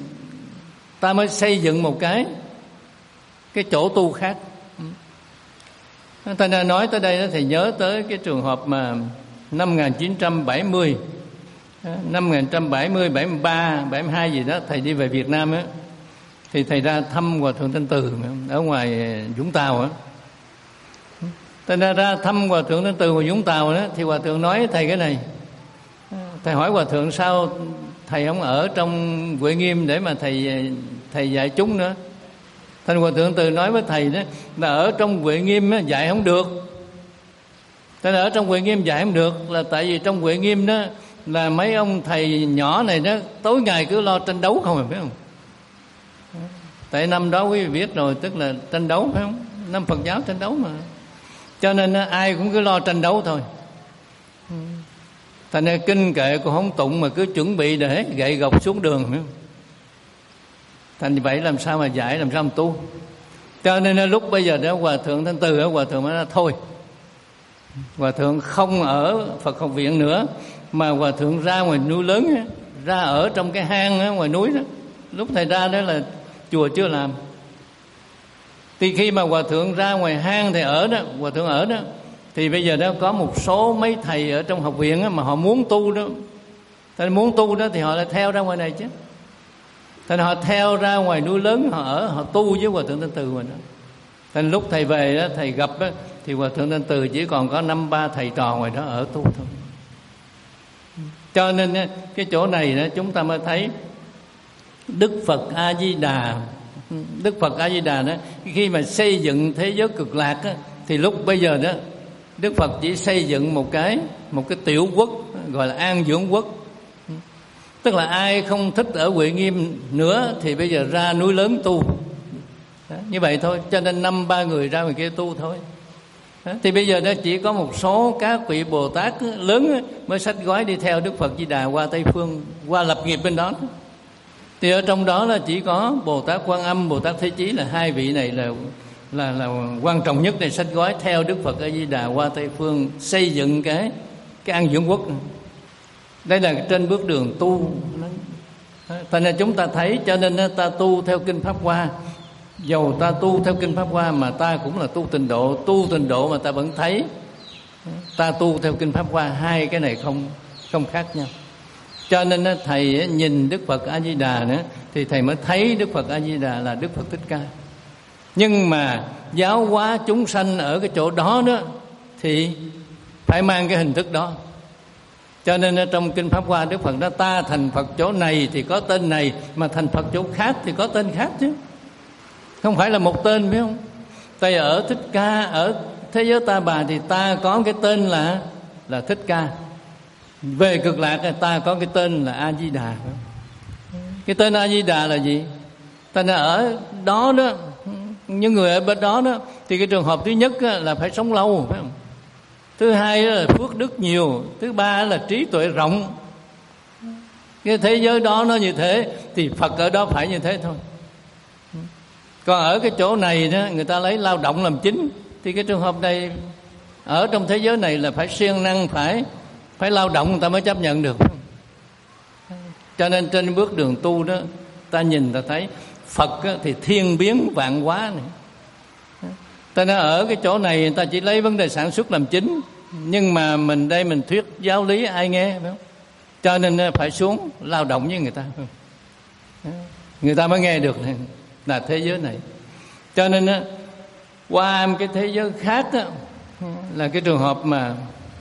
ta mới xây dựng một cái cái chỗ tu khác. Ta đã nói tới đây đó, thì nhớ tới cái trường hợp mà năm một nghìn chín trăm bảy mươi, năm một nghìn chín trăm bảy mươi, bảy mươi ba, bảy mươi hai gì đó, thầy đi về Việt Nam á, thì thầy ra thăm Hòa Thượng Thanh Từ ở ngoài Vũng Tàu á. Thành ra ra thăm Hòa thượng Thanh Từ ngoài Vũng Tàu đó, thì Hòa thượng nói thầy cái này. Thầy hỏi Hòa thượng sao thầy không ở trong Huệ Nghiêm để mà thầy thầy dạy chúng nữa. Thành Hòa thượng Từ nói với thầy đó là ở trong Huệ Nghiêm đó, dạy không được. Thành ra ở trong Huệ Nghiêm dạy không được là tại vì trong Huệ Nghiêm đó là mấy ông thầy nhỏ này đó tối ngày cứ lo tranh đấu không, phải không? Tại năm đó quý vị biết rồi, tức là tranh đấu, phải không? Năm Phật giáo tranh đấu mà, cho nên ai cũng cứ lo tranh đấu thôi. Thành ra kinh kệ cũng không tụng mà cứ chuẩn bị để gậy gộc xuống đường, phải không? Thành vậy làm sao mà dạy, làm sao mà tu? Cho nên lúc bây giờ đó Hòa thượng Thanh Từ, Hòa thượng mới nói thôi, Hòa thượng không ở Phật học viện nữa, mà Hòa thượng ra ngoài núi lớn, ra ở trong cái hang ngoài núi đó. Lúc thầy ra đó là chùa chưa làm. Thì khi mà Hòa thượng ra ngoài hang thầy ở đó, Hòa thượng ở đó, thì bây giờ đó có một số mấy thầy ở trong học viện đó, mà họ muốn tu đó. Thầy muốn tu đó thì họ lại theo ra ngoài này chứ. Thành họ theo ra ngoài núi lớn, họ ở, họ tu với Hòa thượng Thanh Từ mình đó. Thành lúc thầy về đó, thầy gặp đó, thì Hòa thượng Thanh Từ chỉ còn có năm ba thầy trò ngoài đó ở tu thôi. Cho nên cái chỗ này đó chúng ta mới thấy Đức Phật A Di Đà, Đức Phật A Di Đà đó khi mà xây dựng thế giới cực lạc đó, thì lúc bây giờ đó Đức Phật chỉ xây dựng một cái một cái tiểu quốc gọi là An Dưỡng Quốc. Tức là ai không thích ở Huệ Nghiêm nữa thì bây giờ ra núi lớn tu. Đó, như vậy thôi, cho nên năm ba người ra ngoài kia tu thôi. Đó, thì bây giờ đó chỉ có một số các vị Bồ Tát lớn mới xách gói đi theo Đức Phật Di Đà qua Tây Phương, qua lập nghiệp bên đó. Thì ở trong đó là chỉ có Bồ Tát Quan Âm, Bồ Tát Thế Chí là hai vị này là là là quan trọng nhất để xách gói theo Đức Phật A Di Đà qua Tây Phương xây dựng cái cái An Dưỡng Quốc. Đây là trên bước đường tu. Thành ra chúng ta thấy, cho nên ta tu theo kinh Pháp Hoa. Dầu ta tu theo kinh Pháp Hoa mà ta cũng là tu tịnh độ, tu tịnh độ mà ta vẫn thấy ta tu theo kinh Pháp Hoa, hai cái này không không khác nhau. Cho nên thầy nhìn Đức Phật A Di Đà nữa thì thầy mới thấy Đức Phật A Di Đà là Đức Phật Thích Ca. Nhưng mà giáo hóa chúng sanh ở cái chỗ đó đó thì phải mang cái hình thức đó. Cho nên trong kinh Pháp Hoa Đức Phật nói ta thành Phật chỗ này thì có tên này, mà thành Phật chỗ khác thì có tên khác chứ. Không phải là một tên, phải không? Tại ở Thích Ca, ở thế giới Ta Bà thì ta có cái tên là là Thích Ca. Về cực lạc thì ta có cái tên là A Di Đà. Cái tên A Di Đà là gì? Ta là ở đó đó, những người ở bên đó đó thì cái trường hợp thứ nhất là phải sống lâu, phải không? Thứ hai là phước đức nhiều, thứ ba là trí tuệ rộng. Cái thế giới đó nó như thế thì Phật ở đó phải như thế thôi. Còn ở cái chỗ này đó người ta lấy lao động làm chính, thì cái trường hợp này ở trong thế giới này là phải siêng năng, phải phải lao động người ta mới chấp nhận được. Cho nên trên bước đường tu đó ta nhìn ta thấy Phật thì thiên biến vạn hóa này. Ta nói ở cái chỗ này người ta chỉ lấy vấn đề sản xuất làm chính, nhưng mà mình đây mình thuyết giáo lý ai nghe, phải không? Cho nên phải xuống lao động với người ta, người ta mới nghe được là thế giới này. Cho nên qua cái thế giới khác đó, là cái trường hợp mà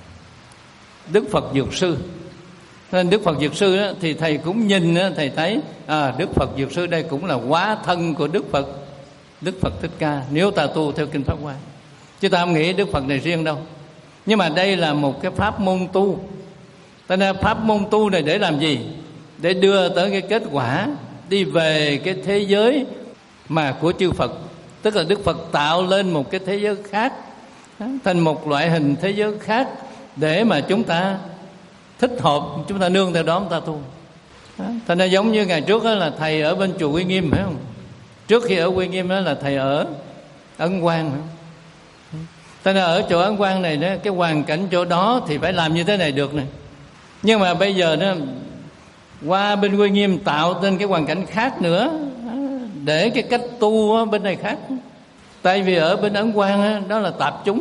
Đức Phật Dược Sư. Nên Đức Phật Dược Sư đó, thì thầy cũng nhìn đó, thầy thấy à, Đức Phật Dược Sư đây cũng là hóa thân của Đức Phật Đức Phật Thích Ca, nếu ta tu theo kinh Pháp Hoa. Chứ ta không nghĩ Đức Phật này riêng đâu. Nhưng mà đây là một cái pháp môn tu. Ta nói pháp môn tu này để làm gì? Để đưa tới cái kết quả đi về cái thế giới mà của chư Phật. Tức là Đức Phật tạo lên một cái thế giới khác, thành một loại hình thế giới khác để mà chúng ta thích hợp, chúng ta nương theo đó chúng ta tu. Thành ra giống như ngày trước đó là thầy ở bên chùa Uy Nghiêm, phải không? Trước khi ở Uy Nghiêm đó là thầy ở Ấn Quang, phải không? Thành ra ở chỗ Ấn Quang này đó, cái hoàn cảnh chỗ đó thì phải làm như thế này được này. Nhưng mà bây giờ đó qua bên Uy Nghiêm tạo nên cái hoàn cảnh khác nữa, để cái cách tu bên này khác. Tại vì ở bên Ấn Quang đó là tạp chúng,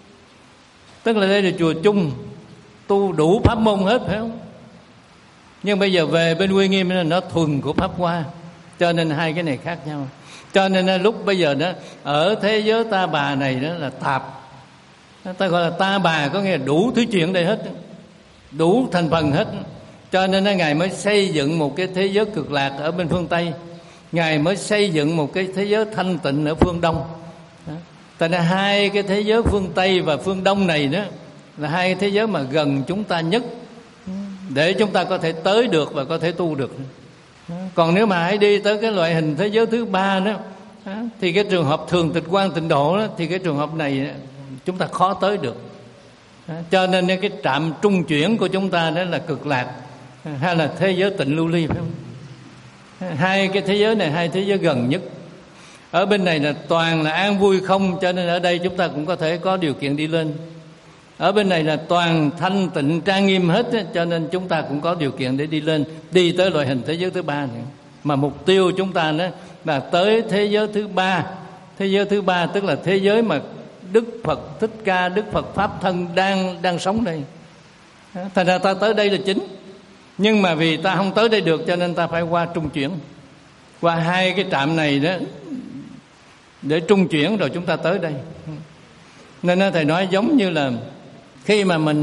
tức là đây là chùa chung, tu đủ pháp môn hết, phải không? Nhưng bây giờ về bên Uy Nghiêm là nó thuần của Pháp Hoa, cho nên hai cái này khác nhau. Cho nên lúc bây giờ đó ở thế giới Ta Bà này đó là tạp, Ta gọi là ta bà, có nghĩa là đủ thứ chuyện đây hết, đủ thành phần hết. Cho nên Ngài mới xây dựng một cái thế giới cực lạc ở bên phương Tây, Ngài mới xây dựng một cái thế giới thanh tịnh ở phương Đông. Tại nên hai cái thế giới phương Tây và phương Đông này đó là hai cái thế giới mà gần chúng ta nhất, để chúng ta có thể tới được và có thể tu được. Còn nếu mà hãy đi tới cái loại hình thế giới thứ ba đó, thì cái trường hợp thường tịch quan tịnh độ đó, thì cái trường hợp này chúng ta khó tới được. Cho nên cái trạm trung chuyển của chúng ta đó là cực lạc hay là thế giới tịnh lưu ly, phải không? Hai cái thế giới này, hai thế giới gần nhất. Ở bên này là toàn là an vui không, cho nên ở đây chúng ta cũng có thể có điều kiện đi lên. Ở bên này là toàn thanh tịnh trang nghiêm hết, cho nên chúng ta cũng có điều kiện để đi lên, đi tới loại hình thế giới thứ ba này. Mà mục tiêu chúng ta đó là tới thế giới thứ ba. Thế giới thứ ba tức là thế giới mà Đức Phật Thích Ca, Đức Phật Pháp Thân đang đang sống đây. Thành ra ta tới đây là chính. Nhưng mà vì ta không tới đây được, cho nên ta phải qua trung chuyển, qua hai cái trạm này đó để trung chuyển rồi chúng ta tới đây. Nên Thầy nói giống như là khi mà mình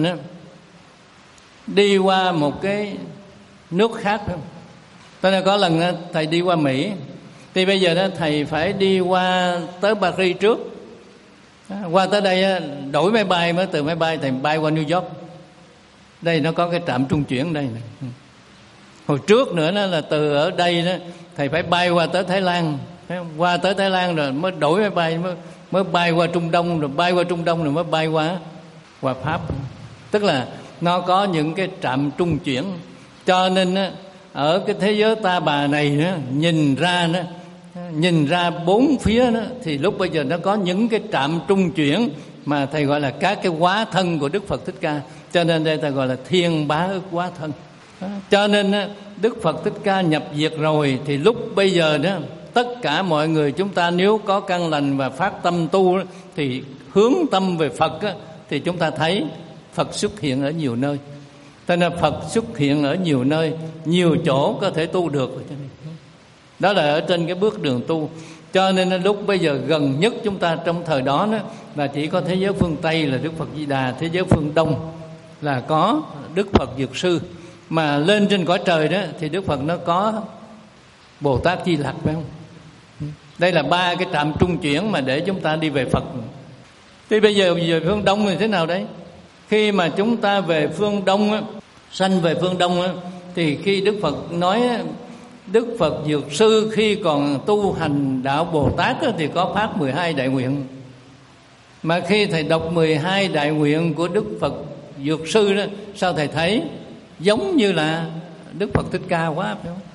đi qua một cái nước khác, Tôi nói có lần Thầy đi qua Mỹ, thì bây giờ đó Thầy phải đi qua tới Paris trước, qua tới đây đổi máy bay, mới từ máy bay Thầy bay qua New York. Đây nó có cái trạm trung chuyển đây này. Hồi trước nữa đó là từ ở đây đó Thầy phải bay qua tới Thái Lan, qua tới Thái Lan rồi mới đổi máy bay, mới, mới bay qua Trung Đông, rồi bay qua Trung Đông rồi mới bay qua qua Pháp. Tức là nó có những cái trạm trung chuyển. Cho nên đó, ở cái thế giới ta bà này đó, nhìn ra đó, nhìn ra bốn phía đó, thì lúc bây giờ nó có những cái trạm trung chuyển mà Thầy gọi là các cái hóa thân của Đức Phật Thích Ca. Cho nên đây ta gọi là thiên bá ức hóa thân. Cho nên Đức Phật Thích Ca nhập diệt rồi, thì lúc bây giờ đó tất cả mọi người chúng ta nếu có căn lành và phát tâm tu đó, thì hướng tâm về Phật đó, thì chúng ta thấy Phật xuất hiện ở nhiều nơi. Cho nên Phật xuất hiện ở nhiều nơi, nhiều chỗ có thể tu được. Đó là ở trên cái bước đường tu. Cho nên lúc bây giờ gần nhất chúng ta trong thời đó, đó là chỉ có thế giới phương Tây là Đức Phật Di Đà, thế giới phương Đông là có Đức Phật Dược Sư. Mà lên trên cõi trời đó thì Đức Phật nó có Bồ Tát Di Lặc, phải không? Đây là ba cái trạm trung chuyển mà để chúng ta đi về Phật. Thì bây giờ về phương Đông thì thế nào đấy? Khi mà chúng ta về phương Đông á, sanh về phương Đông á, thì khi Đức Phật nói Đức Phật Dược Sư khi còn tu hành đạo Bồ Tát á, thì có phát mười hai đại nguyện. Mà khi Thầy đọc mười hai đại nguyện của Đức Phật Dược Sư đó, sao Thầy thấy giống như là Đức Phật Thích Ca quá, phải không?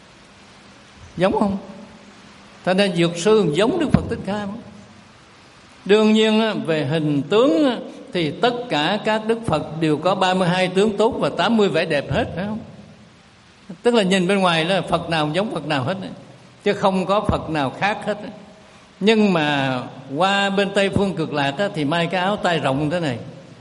Giống không? Thật ra Dược Sư giống Đức Phật Thích Ca. Đương nhiên về hình tướng thì tất cả các Đức Phật đều có ba mươi hai tướng tốt và tám mươi vẻ đẹp hết, phải không? Tức là nhìn bên ngoài là Phật nào giống Phật nào hết, chứ không có Phật nào khác hết. Nhưng mà qua bên Tây Phương Cực Lạc á, thì may cái áo tay rộng thế này.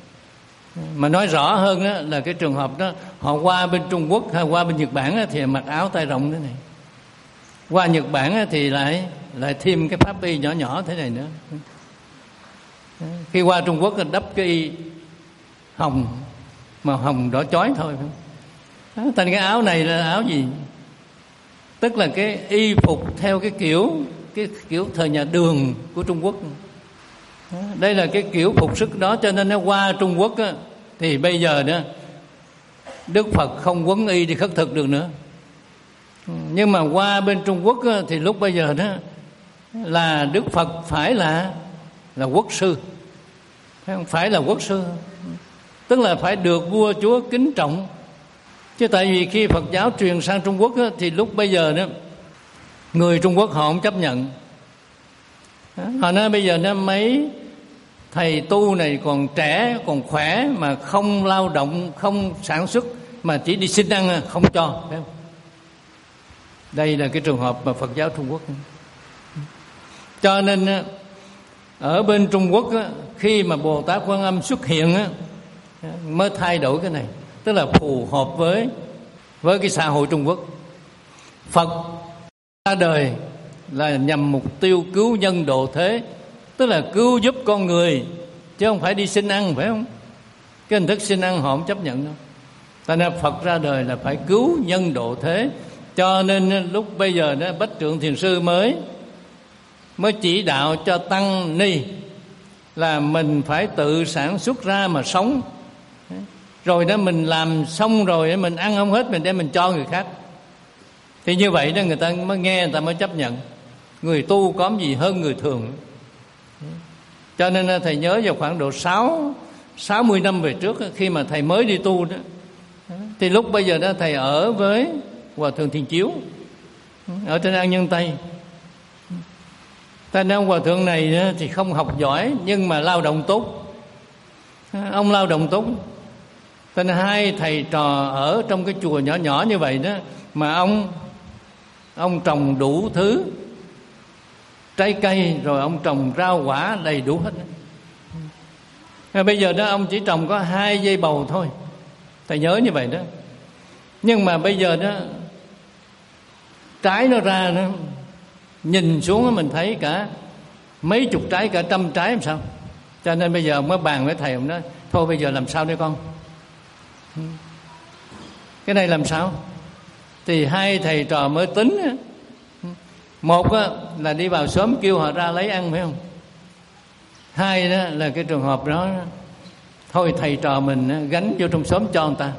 Mà nói rõ hơn đó, là cái trường hợp đó họ qua bên Trung Quốc hay qua bên Nhật Bản á, thì mặc áo tay rộng thế này. Qua Nhật Bản á, thì lại lại thêm cái pháp y nhỏ nhỏ thế này nữa. Khi qua Trung Quốc đắp cái y hồng, màu hồng đỏ chói thôi. Thành cái áo này là áo gì? Tức là cái y phục theo cái kiểu cái kiểu thời nhà Đường của Trung Quốc. Đây là cái kiểu phục sức đó. Cho nên nó qua Trung Quốc á, thì bây giờ đó Đức Phật không quấn y thì khất thực được nữa. Nhưng mà qua bên Trung Quốc á, thì lúc bây giờ đó là Đức Phật phải là là quốc sư, không phải là quốc sư, tức là phải được vua chúa kính trọng. Chứ tại vì khi Phật giáo truyền sang Trung Quốc á, thì lúc bây giờ đó người Trung Quốc họ không chấp nhận. Họ nói bây giờ nó mấy thầy tu này còn trẻ, còn khỏe mà không lao động, không sản xuất, mà chỉ đi xin ăn không cho, phải không? Đây là cái trường hợp mà Phật giáo Trung Quốc. Cho nên ở bên Trung Quốc á, khi mà Bồ Tát Quan Âm xuất hiện á, mới thay đổi cái này, tức là phù hợp với với cái xã hội Trung Quốc. Phật ra đời là nhằm mục tiêu cứu nhân độ thế, tức là cứu giúp con người chứ không phải đi xin ăn, phải không? Cái hình thức xin ăn họ không chấp nhận đâu. Tại nên Phật ra đời là phải cứu nhân độ thế. Cho nên lúc bây giờ đó Bách Trượng Thiền Sư mới mới chỉ đạo cho tăng ni là mình phải tự sản xuất ra mà sống. Rồi đó mình làm xong rồi mình ăn không hết, mình đem mình cho người khác. Thì như vậy đó người ta mới nghe, người ta mới chấp nhận. Người tu có gì hơn người thường. Cho nên thầy nhớ vào khoảng độ sáu sáu mươi năm về trước, khi mà thầy mới đi tu đó, thì lúc bây giờ đó thầy ở với Hòa Thượng Thiền Chiếu ở trên An Nhân Tây. Ta nên Hòa Thượng này thì không học giỏi nhưng mà lao động tốt. Ông lao động tốt. Ta nên hai thầy trò ở trong cái chùa nhỏ nhỏ như vậy đó, mà ông ông trồng đủ thứ trái cây, rồi ông trồng rau quả đầy đủ hết. À, bây giờ đó ông chỉ trồng có hai dây bầu thôi, thầy nhớ như vậy đó. Nhưng mà bây giờ đó trái nó ra nó nhìn xuống mình thấy cả mấy chục trái, cả trăm trái làm sao. Cho nên bây giờ ông mới bàn với thầy, ông nói thôi bây giờ làm sao đây con, cái này làm sao. Thì hai thầy trò mới tính, một là đi vào xóm kêu họ ra lấy ăn, phải không? Hai đó là cái trường hợp đó, thôi thầy trò mình gánh vô trong xóm cho người ta,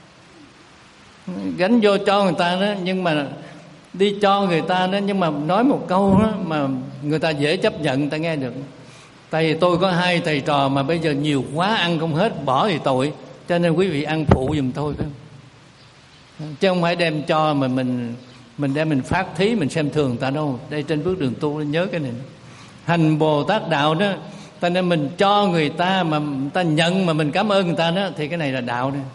gánh vô cho người ta đó. Nhưng mà đi cho người ta đó, nhưng mà nói một câu đó mà người ta dễ chấp nhận, người ta nghe được. Tại vì tôi có hai thầy trò mà bây giờ nhiều quá ăn không hết, bỏ thì tội, cho nên quý vị ăn phụ giùm tôi, phải không? Chứ không phải đem cho mà mình mình đem mình phát thí, mình xem thường người ta đâu. Đây trên bước đường tu nhớ cái này. Hành Bồ Tát đạo đó, ta nên mình cho người ta mà người ta nhận mà mình cảm ơn người ta đó, thì cái này là đạo đó.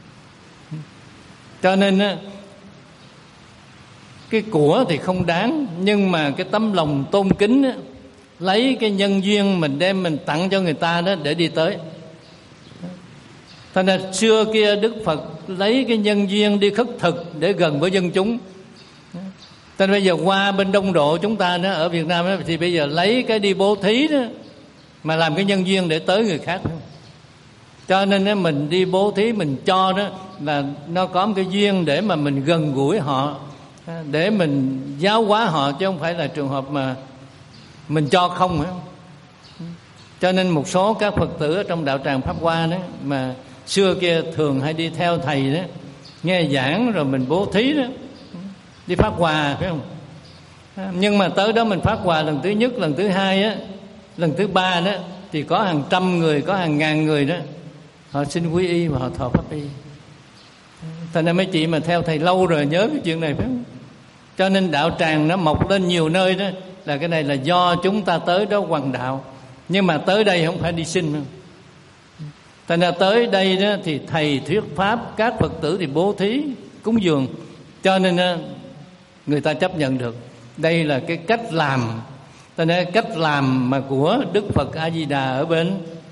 Cho nên đó, cái của thì không đáng, nhưng mà cái tấm lòng tôn kính đó, lấy cái nhân duyên mình đem mình tặng cho người ta đó để đi tới. Thành ra xưa kia Đức Phật lấy cái nhân duyên đi khất thực để gần với dân chúng. Thành bây giờ qua bên Đông Độ chúng ta đó, ở Việt Nam đó, thì bây giờ lấy cái đi bố thí đó mà làm cái nhân duyên để tới người khác. Cho nên đó, mình đi bố thí mình cho đó là nó có một cái duyên để mà mình gần gũi họ, để mình giáo hóa họ, chứ không phải là trường hợp mà mình cho không. Cho nên một số các Phật tử ở trong đạo tràng Pháp Hoa đó mà xưa kia thường hay đi theo thầy đó, nghe giảng rồi mình bố thí đó, đi phát quà, phải không? Nhưng mà tới đó mình phát quà lần thứ nhất, lần thứ hai á, lần thứ ba đó thì có hàng trăm người, có hàng ngàn người đó, họ xin quy y và họ thọ pháp y. Thành ra mấy chị mà theo thầy lâu rồi nhớ cái chuyện này, phải không? Cho nên đạo tràng nó mọc lên nhiều nơi đó, là cái này là do chúng ta tới đó hoằng đạo. Nhưng mà tới đây không phải đi xin đâu. Thành ra tới đây đó thì thầy thuyết pháp, các Phật tử thì bố thí cúng dường, cho nên người ta chấp nhận được. Đây là cái cách làm. Thành ra cách làm mà của Đức Phật A Di Đà ở bên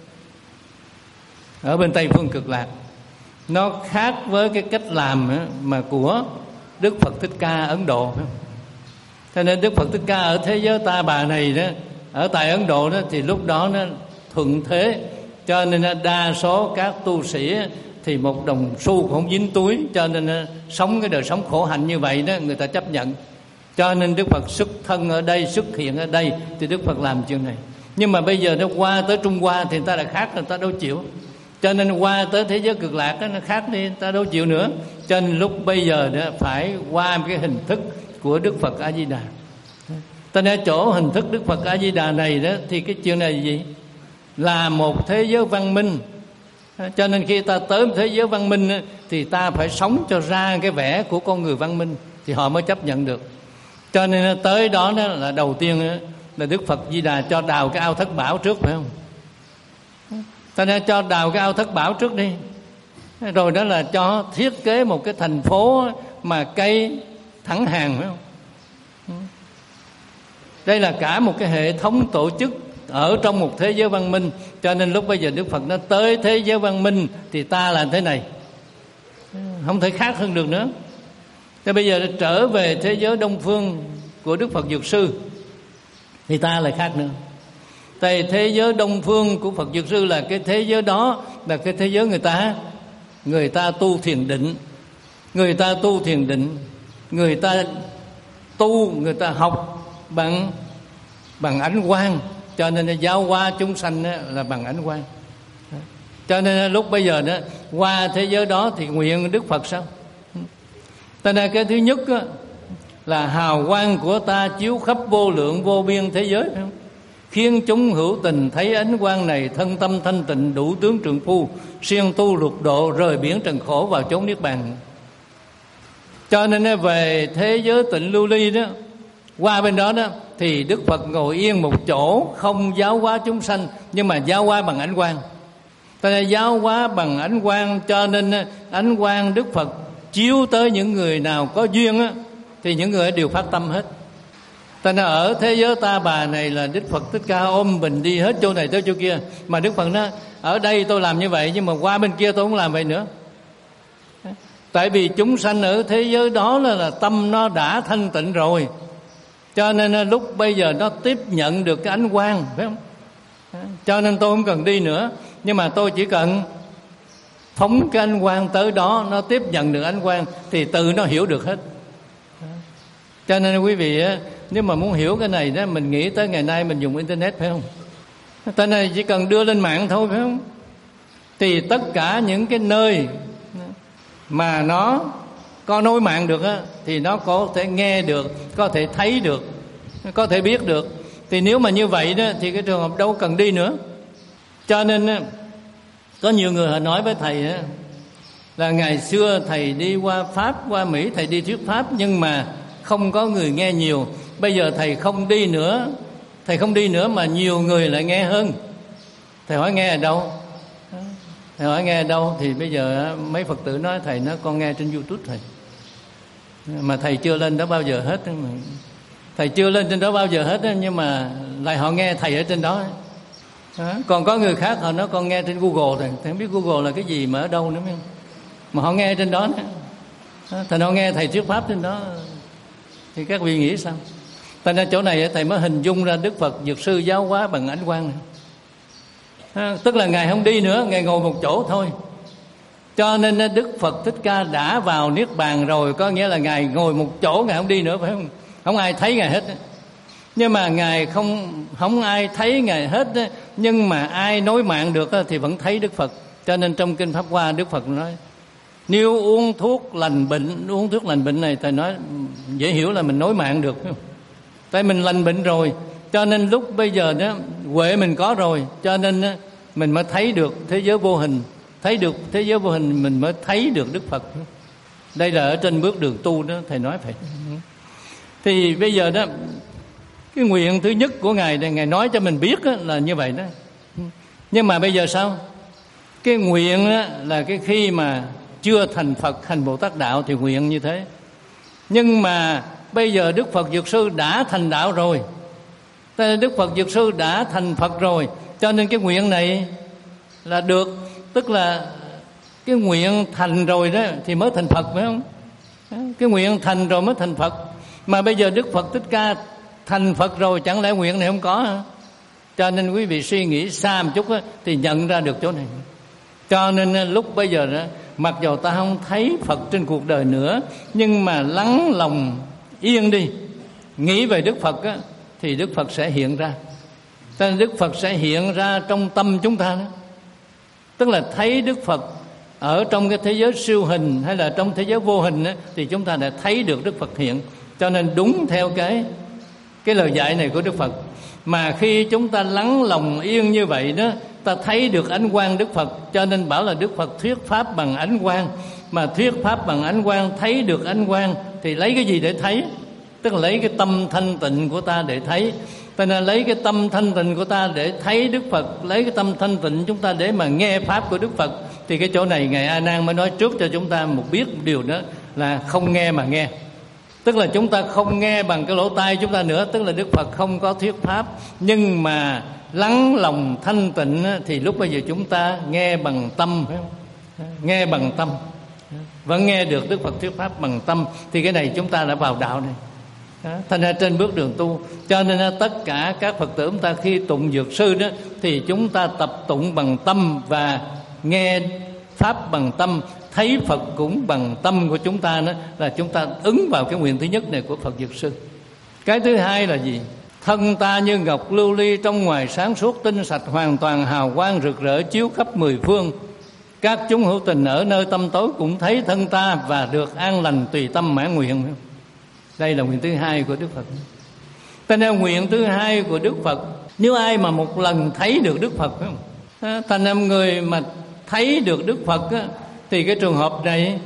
ở bên Tây Phương Cực Lạc, nó khác với cái cách làm mà của Đức Phật Thích Ca Ấn Độ. Cho nên Đức Phật Thích Ca ở thế giới Ta Bà này đó, ở tại Ấn Độ đó, thì lúc đó nó thuận thế, cho nên đa số các tu sĩ thì một đồng xu cũng không dính túi, cho nên sống cái đời sống khổ hạnh như vậy đó, người ta chấp nhận. Cho nên Đức Phật xuất thân ở đây, xuất hiện ở đây, thì Đức Phật làm chuyện này. Nhưng mà bây giờ nó qua tới Trung Hoa thì người ta đã khác, người ta đâu chịu. Cho nên qua tới thế giới Cực Lạc đó, nó khác đi, người ta đâu chịu nữa. Cho nên lúc bây giờ đó phải qua một cái hình thức của Đức Phật A Di Đà. Cho nên chỗ hình thức Đức Phật A Di Đà này đó, thì cái chuyện này là gì? Là một thế giới văn minh. Cho nên khi ta tới một thế giới văn minh đó, thì ta phải sống cho ra cái vẻ của con người văn minh, thì họ mới chấp nhận được. Cho nên tới đó, đó là đầu tiên đó, là Đức Phật Di Đà cho đào cái ao Thất Bảo trước, phải không? Ta nên cho đào cái ao Thất Bảo trước đi, rồi đó là cho thiết kế một cái thành phố mà cây thẳng hàng, phải không? Đây là cả một cái hệ thống tổ chức ở trong một thế giới văn minh. Cho nên lúc bây giờ Đức Phật nó tới thế giới văn minh thì ta là thế này, không thể khác hơn được nữa. Thế bây giờ trở về thế giới Đông Phương của Đức Phật Dược Sư thì ta lại khác nữa. Tại thế giới Đông phương của Phật Dược Sư là cái thế giới đó là cái thế giới người ta người ta tu thiền định, người ta tu thiền định, người ta tu, người ta học bằng bằng ánh quang, cho nên giáo hóa chúng sanh là bằng ánh quang. Cho nên lúc bây giờ đó qua thế giới đó thì nguyện Đức Phật sao? Cho nên cái thứ nhất đó, là hào quang của ta chiếu khắp vô lượng vô biên thế giới, phải không? Khiến chúng hữu tình thấy ánh quang này, thân tâm thanh tịnh, đủ tướng trượng phu, siêng tu lục độ, rời biển trần khổ, vào chốn niết bàn. Cho nên về thế giới tịnh lưu ly đó, qua bên đó đó thì Đức Phật ngồi yên một chỗ, không giáo hóa chúng sanh, nhưng mà giáo hóa bằng ánh quang. Cho nên giáo hóa bằng ánh quang, cho nên ánh quang Đức Phật chiếu tới những người nào có duyên á, thì những người đều phát tâm hết. Cho nên ở thế giới ta bà này là Đức Phật Thích Ca ôm bình đi hết chỗ này tới chỗ kia. Mà Đức Phật nói ở đây tôi làm như vậy, nhưng mà qua bên kia tôi không làm vậy nữa. Tại vì chúng sanh ở thế giới đó là, là tâm nó đã thanh tịnh rồi, cho nên lúc bây giờ nó tiếp nhận được cái ánh quang, phải không? Cho nên tôi không cần đi nữa, nhưng mà tôi chỉ cần phóng cái ánh quang tới đó, nó tiếp nhận được ánh quang thì tự nó hiểu được hết. Cho nên quý vị nếu mà muốn hiểu cái này đó, mình nghĩ tới ngày nay mình dùng internet, phải không? Tại này chỉ cần đưa lên mạng thôi, phải không? Thì tất cả những cái nơi mà nó có nối mạng được á, thì nó có thể nghe được, có thể thấy được, có thể biết được. Thì nếu mà như vậy đó thì cái trường hợp đâu cần đi nữa. Cho nên có nhiều người họ nói với thầy á, là ngày xưa thầy đi qua Pháp, qua Mỹ, thầy đi thuyết Pháp, nhưng mà không có người nghe nhiều. Bây giờ thầy không đi nữa, thầy không đi nữa mà nhiều người lại nghe hơn. Thầy hỏi nghe ở đâu? Thầy hỏi nghe ở đâu? Thì bây giờ mấy Phật tử nói thầy nói con nghe trên YouTube thầy, mà thầy chưa lên đó bao giờ hết. Thầy chưa lên trên đó bao giờ hết, nhưng mà lại họ nghe thầy ở trên đó. Đó. Còn có người khác họ nói con nghe trên Google thầy, thầy không biết Google là cái gì mà ở đâu nữa, không? Mà họ nghe trên đó nữa. Đó. Thầy nó nghe thầy thuyết pháp trên đó, thì các vị nghĩ sao? Tại nên chỗ này thầy mới hình dung ra Đức Phật Dược Sư giáo hóa bằng ánh quang này. À, tức là Ngài không đi nữa, Ngài ngồi một chỗ thôi. Cho nên Đức Phật Thích Ca đã vào Niết Bàn rồi, có nghĩa là Ngài ngồi một chỗ, Ngài không đi nữa, phải không? Không ai thấy Ngài hết. Nhưng mà Ngài không không ai thấy Ngài hết, nhưng mà ai nối mạng được thì vẫn thấy Đức Phật. Cho nên trong Kinh Pháp Hoa Đức Phật nói nếu uống thuốc lành bệnh, uống thuốc lành bệnh này thầy nói dễ hiểu là mình nối mạng được, phải không? Tại mình lành bệnh rồi, cho nên lúc bây giờ đó huệ mình có rồi, cho nên mình mới thấy được thế giới vô hình. Thấy được thế giới vô hình mình mới thấy được Đức Phật. Đây là ở trên bước đường tu đó, thầy nói phải. Thì bây giờ đó cái nguyện thứ nhất của Ngài này, Ngài nói cho mình biết đó, là như vậy đó. Nhưng mà bây giờ sao? Cái nguyện đó, là cái khi mà chưa thành Phật, hành Bồ Tát Đạo thì nguyện như thế. Nhưng mà bây giờ Đức Phật Dược Sư đã thành đạo rồi, Đức Phật Dược Sư đã thành Phật rồi, cho nên cái nguyện này là được. Tức là cái nguyện thành rồi đó thì mới thành Phật, phải không? Cái nguyện thành rồi mới thành Phật. Mà bây giờ Đức Phật Thích Ca thành Phật rồi, chẳng lẽ nguyện này không có hả? Cho nên quý vị suy nghĩ xa một chút đó, thì nhận ra được chỗ này. Cho nên lúc bây giờ đó, mặc dù ta không thấy Phật trên cuộc đời nữa, nhưng mà lắng lòng yên đi, nghĩ về Đức Phật á, thì Đức Phật sẽ hiện ra. Cho nên Đức Phật sẽ hiện ra trong tâm chúng ta đó. Tức là thấy Đức Phật ở trong cái thế giới siêu hình hay là trong thế giới vô hình á, thì chúng ta đã thấy được Đức Phật hiện. Cho nên đúng theo cái cái lời dạy này của Đức Phật. Mà khi chúng ta lắng lòng yên như vậy đó, ta thấy được ánh quang Đức Phật. Cho nên bảo là Đức Phật thuyết pháp bằng ánh quang. Mà thuyết pháp bằng ánh quang, thấy được ánh quang thì lấy cái gì để thấy? Tức là lấy cái tâm thanh tịnh của ta để thấy. Cho nên lấy cái tâm thanh tịnh của ta để thấy Đức Phật, lấy cái tâm thanh tịnh chúng ta để mà nghe pháp của Đức Phật. Thì cái chỗ này Ngài A Nan mới nói trước cho chúng ta một biết một điều đó là không nghe mà nghe. Tức là chúng ta không nghe bằng cái lỗ tai chúng ta nữa. Tức là Đức Phật không có thuyết pháp, nhưng mà lắng lòng thanh tịnh thì lúc bây giờ chúng ta nghe bằng tâm, phải không? Nghe bằng tâm, vẫn nghe được Đức Phật thuyết pháp bằng tâm. Thì cái này chúng ta đã vào đạo này. Thành ra trên bước đường tu, cho nên tất cả các Phật tử chúng ta khi tụng dược sư đó thì chúng ta tập tụng bằng tâm và nghe pháp bằng tâm, thấy Phật cũng bằng tâm của chúng ta, đó là chúng ta ứng vào cái nguyện thứ nhất này của Phật dược sư. Cái thứ hai là gì? Thân ta như ngọc lưu ly, trong ngoài sáng suốt tinh sạch, hoàn toàn hào quang rực rỡ chiếu khắp mười phương. Các chúng hữu tình ở nơi tâm tối cũng thấy thân ta và được an lành tùy tâm mãn nguyện. Đây là nguyện thứ hai của Đức Phật. Cho nên nguyện thứ hai của Đức Phật, nếu ai mà một lần thấy được Đức Phật, phải không? Thành ra người mà thấy được Đức Phật á, thì cái trường hợp này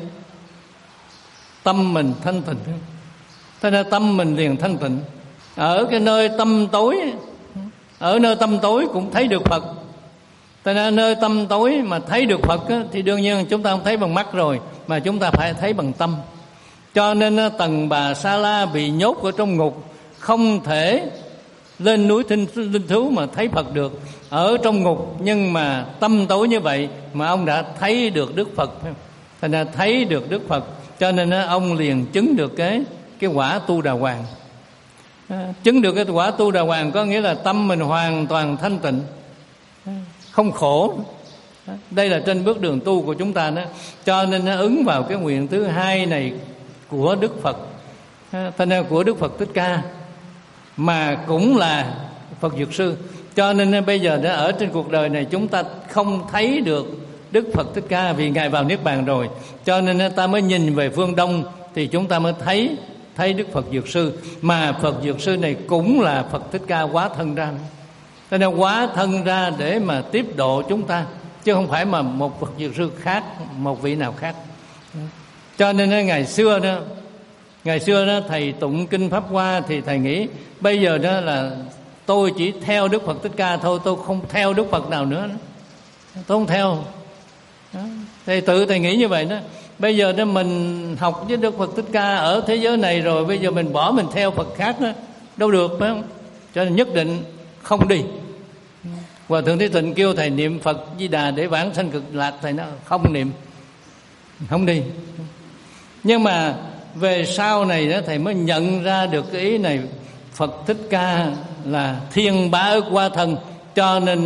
tâm mình thanh tịnh. Thế nên tâm mình liền thanh tịnh. Ở cái nơi tâm tối, ở nơi tâm tối cũng thấy được Phật. Thế nên nơi tâm tối mà thấy được Phật á, thì đương nhiên chúng ta không thấy bằng mắt rồi, mà chúng ta phải thấy bằng tâm. Cho nên Tần Bà Sa La bị nhốt ở trong ngục, không thể lên núi thinh linh thú mà thấy Phật được. Ở trong ngục nhưng mà tâm tối như vậy mà ông đã thấy được Đức Phật. Thành ra thấy được Đức Phật, cho nên ông liền chứng được cái cái quả Tu Đà Hoàng. Chứng được cái quả Tu Đà Hoàng có nghĩa là tâm mình hoàn toàn thanh tịnh, không khổ. Đây là trên bước đường tu của chúng ta đó. Cho nên nó ứng vào cái nguyện thứ hai này của Đức Phật, thành ra của Đức Phật Thích Ca, mà cũng là Phật dược sư. Cho nên bây giờ đã ở trên cuộc đời này chúng ta không thấy được Đức Phật Thích Ca vì Ngài vào Niết Bàn rồi. Cho nên ta mới nhìn về phương Đông thì chúng ta mới thấy thấy Đức Phật dược sư. Mà Phật dược sư này cũng là Phật Thích Ca hóa thân ra. Cho nên hóa thân ra để mà tiếp độ chúng ta, chứ không phải mà một Phật dược sư khác, một vị nào khác. Cho nên ngày xưa đó, ngày xưa đó thầy tụng kinh Pháp Hoa thì thầy nghĩ bây giờ đó là tôi chỉ theo Đức Phật Thích Ca thôi, tôi không theo Đức Phật nào nữa, tôi không theo. Thầy tự thầy nghĩ như vậy đó. Bây giờ đó mình học với Đức Phật Thích Ca ở thế giới này rồi, bây giờ mình bỏ mình theo Phật khác đó, đâu được, phải không? Cho nên nhất định không đi. Hòa Thượng Thế Tịnh kêu thầy niệm Phật Di Đà để vãng sanh cực lạc, thầy nói không niệm, không đi. Nhưng mà về sau này đó thầy mới nhận ra được cái ý này, Phật Thích Ca là thiên bá ức hóa thân, cho nên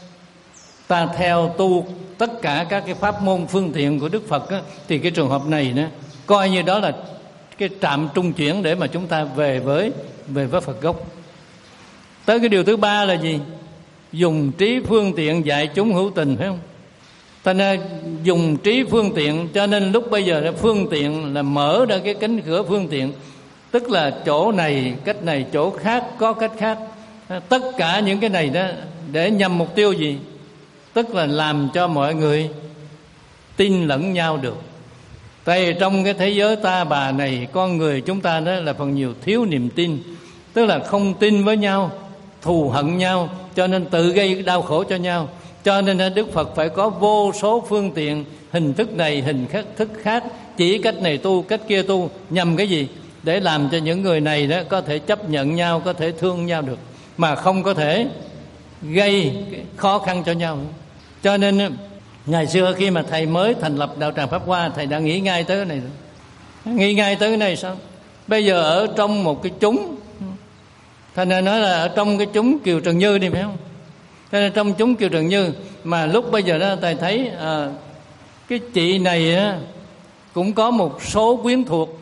ta theo tu tất cả các cái pháp môn phương tiện của Đức Phật á, thì cái trường hợp này đó coi như đó là cái trạm trung chuyển để mà chúng ta về với về với Phật gốc. Tới cái điều thứ ba là gì? Dùng trí phương tiện dạy chúng hữu tình, phải không? Ta nên dùng trí phương tiện, cho nên lúc bây giờ phương tiện là mở ra cái cánh cửa phương tiện, tức là chỗ này cách này, chỗ khác có cách khác. Tất cả những cái này đó để nhằm mục tiêu gì? Tức là làm cho mọi người tin lẫn nhau được. Tại vì trong cái thế giới ta bà này, con người chúng ta đó là phần nhiều thiếu niềm tin, tức là không tin với nhau, thù hận nhau, cho nên tự gây đau khổ cho nhau. Cho nên Đức Phật phải có vô số phương tiện, hình thức này, hình thức khác, chỉ cách này tu, cách kia tu, nhằm cái gì? Để làm cho những người này đó có thể chấp nhận nhau, có thể thương nhau được, mà không có thể gây khó khăn cho nhau. Cho nên ngày xưa khi mà thầy mới thành lập đạo tràng Pháp Hoa, thầy đã nghĩ ngay tới cái này. Nghĩ ngay tới cái này sao? Bây giờ ở trong một cái chúng, thầy nên nói là ở trong cái chúng Kiều Trần Như đi, phải không? Cho nên trong chúng Kiều Trần Như mà lúc bây giờ đó thầy thấy à, cái chị này á, cũng có một số quyến thuộc,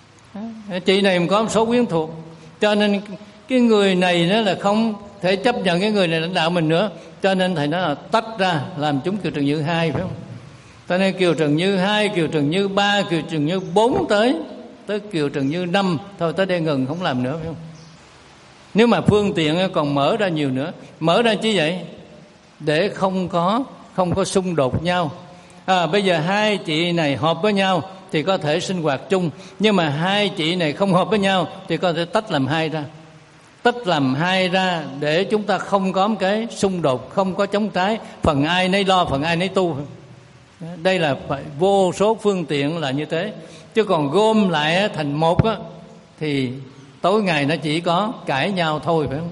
chị này cũng có một số quyến thuộc, cho nên cái người này đó là không thể chấp nhận cái người này lãnh đạo mình nữa. Cho nên thầy nói là tách ra làm chúng Kiều Trần Như hai, phải không? Cho nên Kiều Trần Như hai, Kiều Trần Như ba, Kiều Trần Như bốn tới tới Kiều Trần Như năm, thôi tới đây ngừng không làm nữa, phải không? Nếu mà phương tiện còn mở ra nhiều nữa, mở ra chứ vậy để không có không có xung đột nhau. À, bây giờ hai chị này hợp với nhau thì có thể sinh hoạt chung, nhưng mà hai chị này không hợp với nhau thì có thể tách làm hai ra. Tách làm hai ra để chúng ta không có một cái xung đột, không có chống trái, phần ai nấy lo, phần ai nấy tu. Đây là phải vô số phương tiện là như thế. Chứ còn gom lại thành một á, thì tối ngày nó chỉ có cãi nhau thôi, phải không?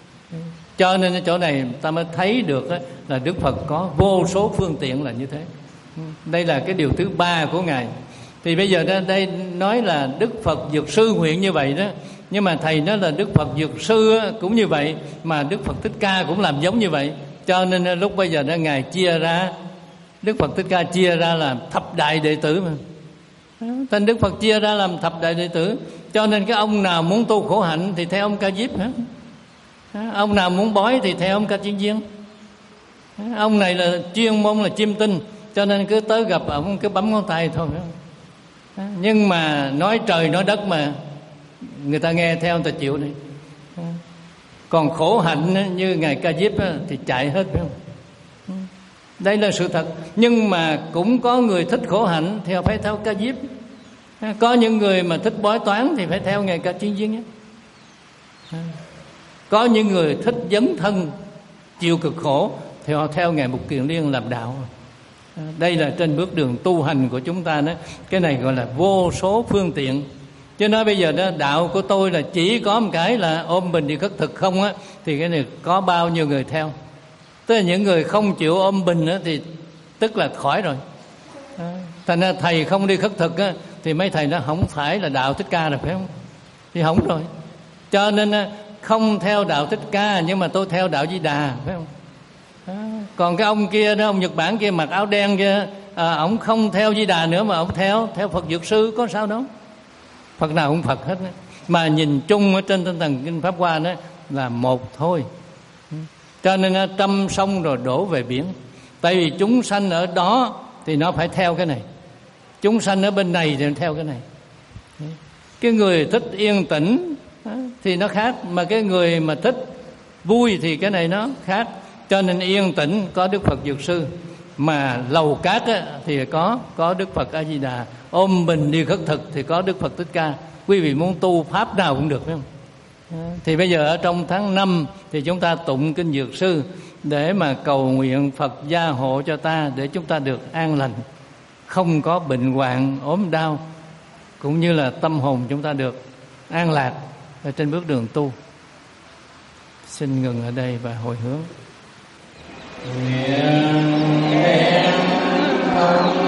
Cho nên ở chỗ này ta mới thấy được á, là Đức Phật có vô số phương tiện là như thế. Đây là cái điều thứ ba của Ngài. Thì bây giờ đây nói là Đức Phật Dược Sư nguyện như vậy đó, Nhưng mà thầy nói là Đức Phật Dược Sư cũng như vậy, mà Đức Phật Thích Ca cũng làm giống như vậy. Cho nên lúc bây giờ đó Ngài chia ra, Đức Phật Thích Ca chia ra làm thập đại đệ tử mà. Thành Đức Phật chia ra làm thập đại đệ tử. Cho nên cái ông nào muốn tu khổ hạnh thì theo ông Ca Diếp hết. Ông nào muốn bói thì theo ông Ca Chiên Viên. Ông này là chuyên môn là chiêm tinh, cho nên cứ tới gặp ông cứ bấm ngón tay thôi. Nhưng mà nói trời nói đất mà người ta nghe theo, người ta chịu đi. Còn khổ hạnh như Ngài Ca Diếp thì chạy hết, phải không? Đây là sự thật. Nhưng mà cũng có người thích khổ hạnh thì phải theo Ca Diếp. Có những người mà thích bói toán thì phải theo Ngài Ca Chiên Viên. Có những người thích dấn thân chịu cực khổ thì họ theo Ngài Mục Kiền Liên làm đạo. Đây là trên bước đường tu hành của chúng ta đó. Cái này gọi là vô số phương tiện. Chứ nói bây giờ đó, đạo của tôi là chỉ có một cái là ôm bình đi khất thực không á, thì cái này có bao nhiêu người theo. Tức là những người không chịu ôm bình á, thì tức là khỏi rồi. Thành ra thầy không đi khất thực á, thì mấy thầy nó không phải là đạo Thích Ca rồi, phải không? Thì không rồi. Cho nên không theo đạo Thích Ca, nhưng mà tôi theo đạo Di Đà, phải không? À, còn cái ông kia đó, ông Nhật Bản kia mặc áo đen kia, à, ông không theo Di Đà nữa mà ông theo theo Phật Dược Sư, có sao đâu. Phật nào cũng Phật hết đó. Mà nhìn chung ở trên tinh thần Kinh Pháp Hoa đó là một thôi. Cho nên trăm sông rồi đổ về biển. Tại vì chúng sanh ở đó thì nó phải theo cái này, chúng sanh ở bên này thì nó theo cái này. Cái người thích yên tĩnh thì nó khác, mà cái người mà thích vui thì cái này nó khác. Cho nên yên tĩnh có Đức Phật Dược Sư, mà lầu cát á, thì có có Đức Phật A Di Đà, ôm bình đi khất thực thì có Đức Phật Thích Ca. Quý vị muốn tu pháp nào cũng được, phải không? Thì bây giờ ở trong tháng năm thì chúng ta tụng Kinh Dược Sư để mà cầu nguyện Phật gia hộ cho ta, để chúng ta được an lành, không có bệnh hoạn ốm đau, cũng như là tâm hồn chúng ta được an lạc ở trên bước đường tu. Xin ngừng ở đây và hồi hướng. Nguyện đem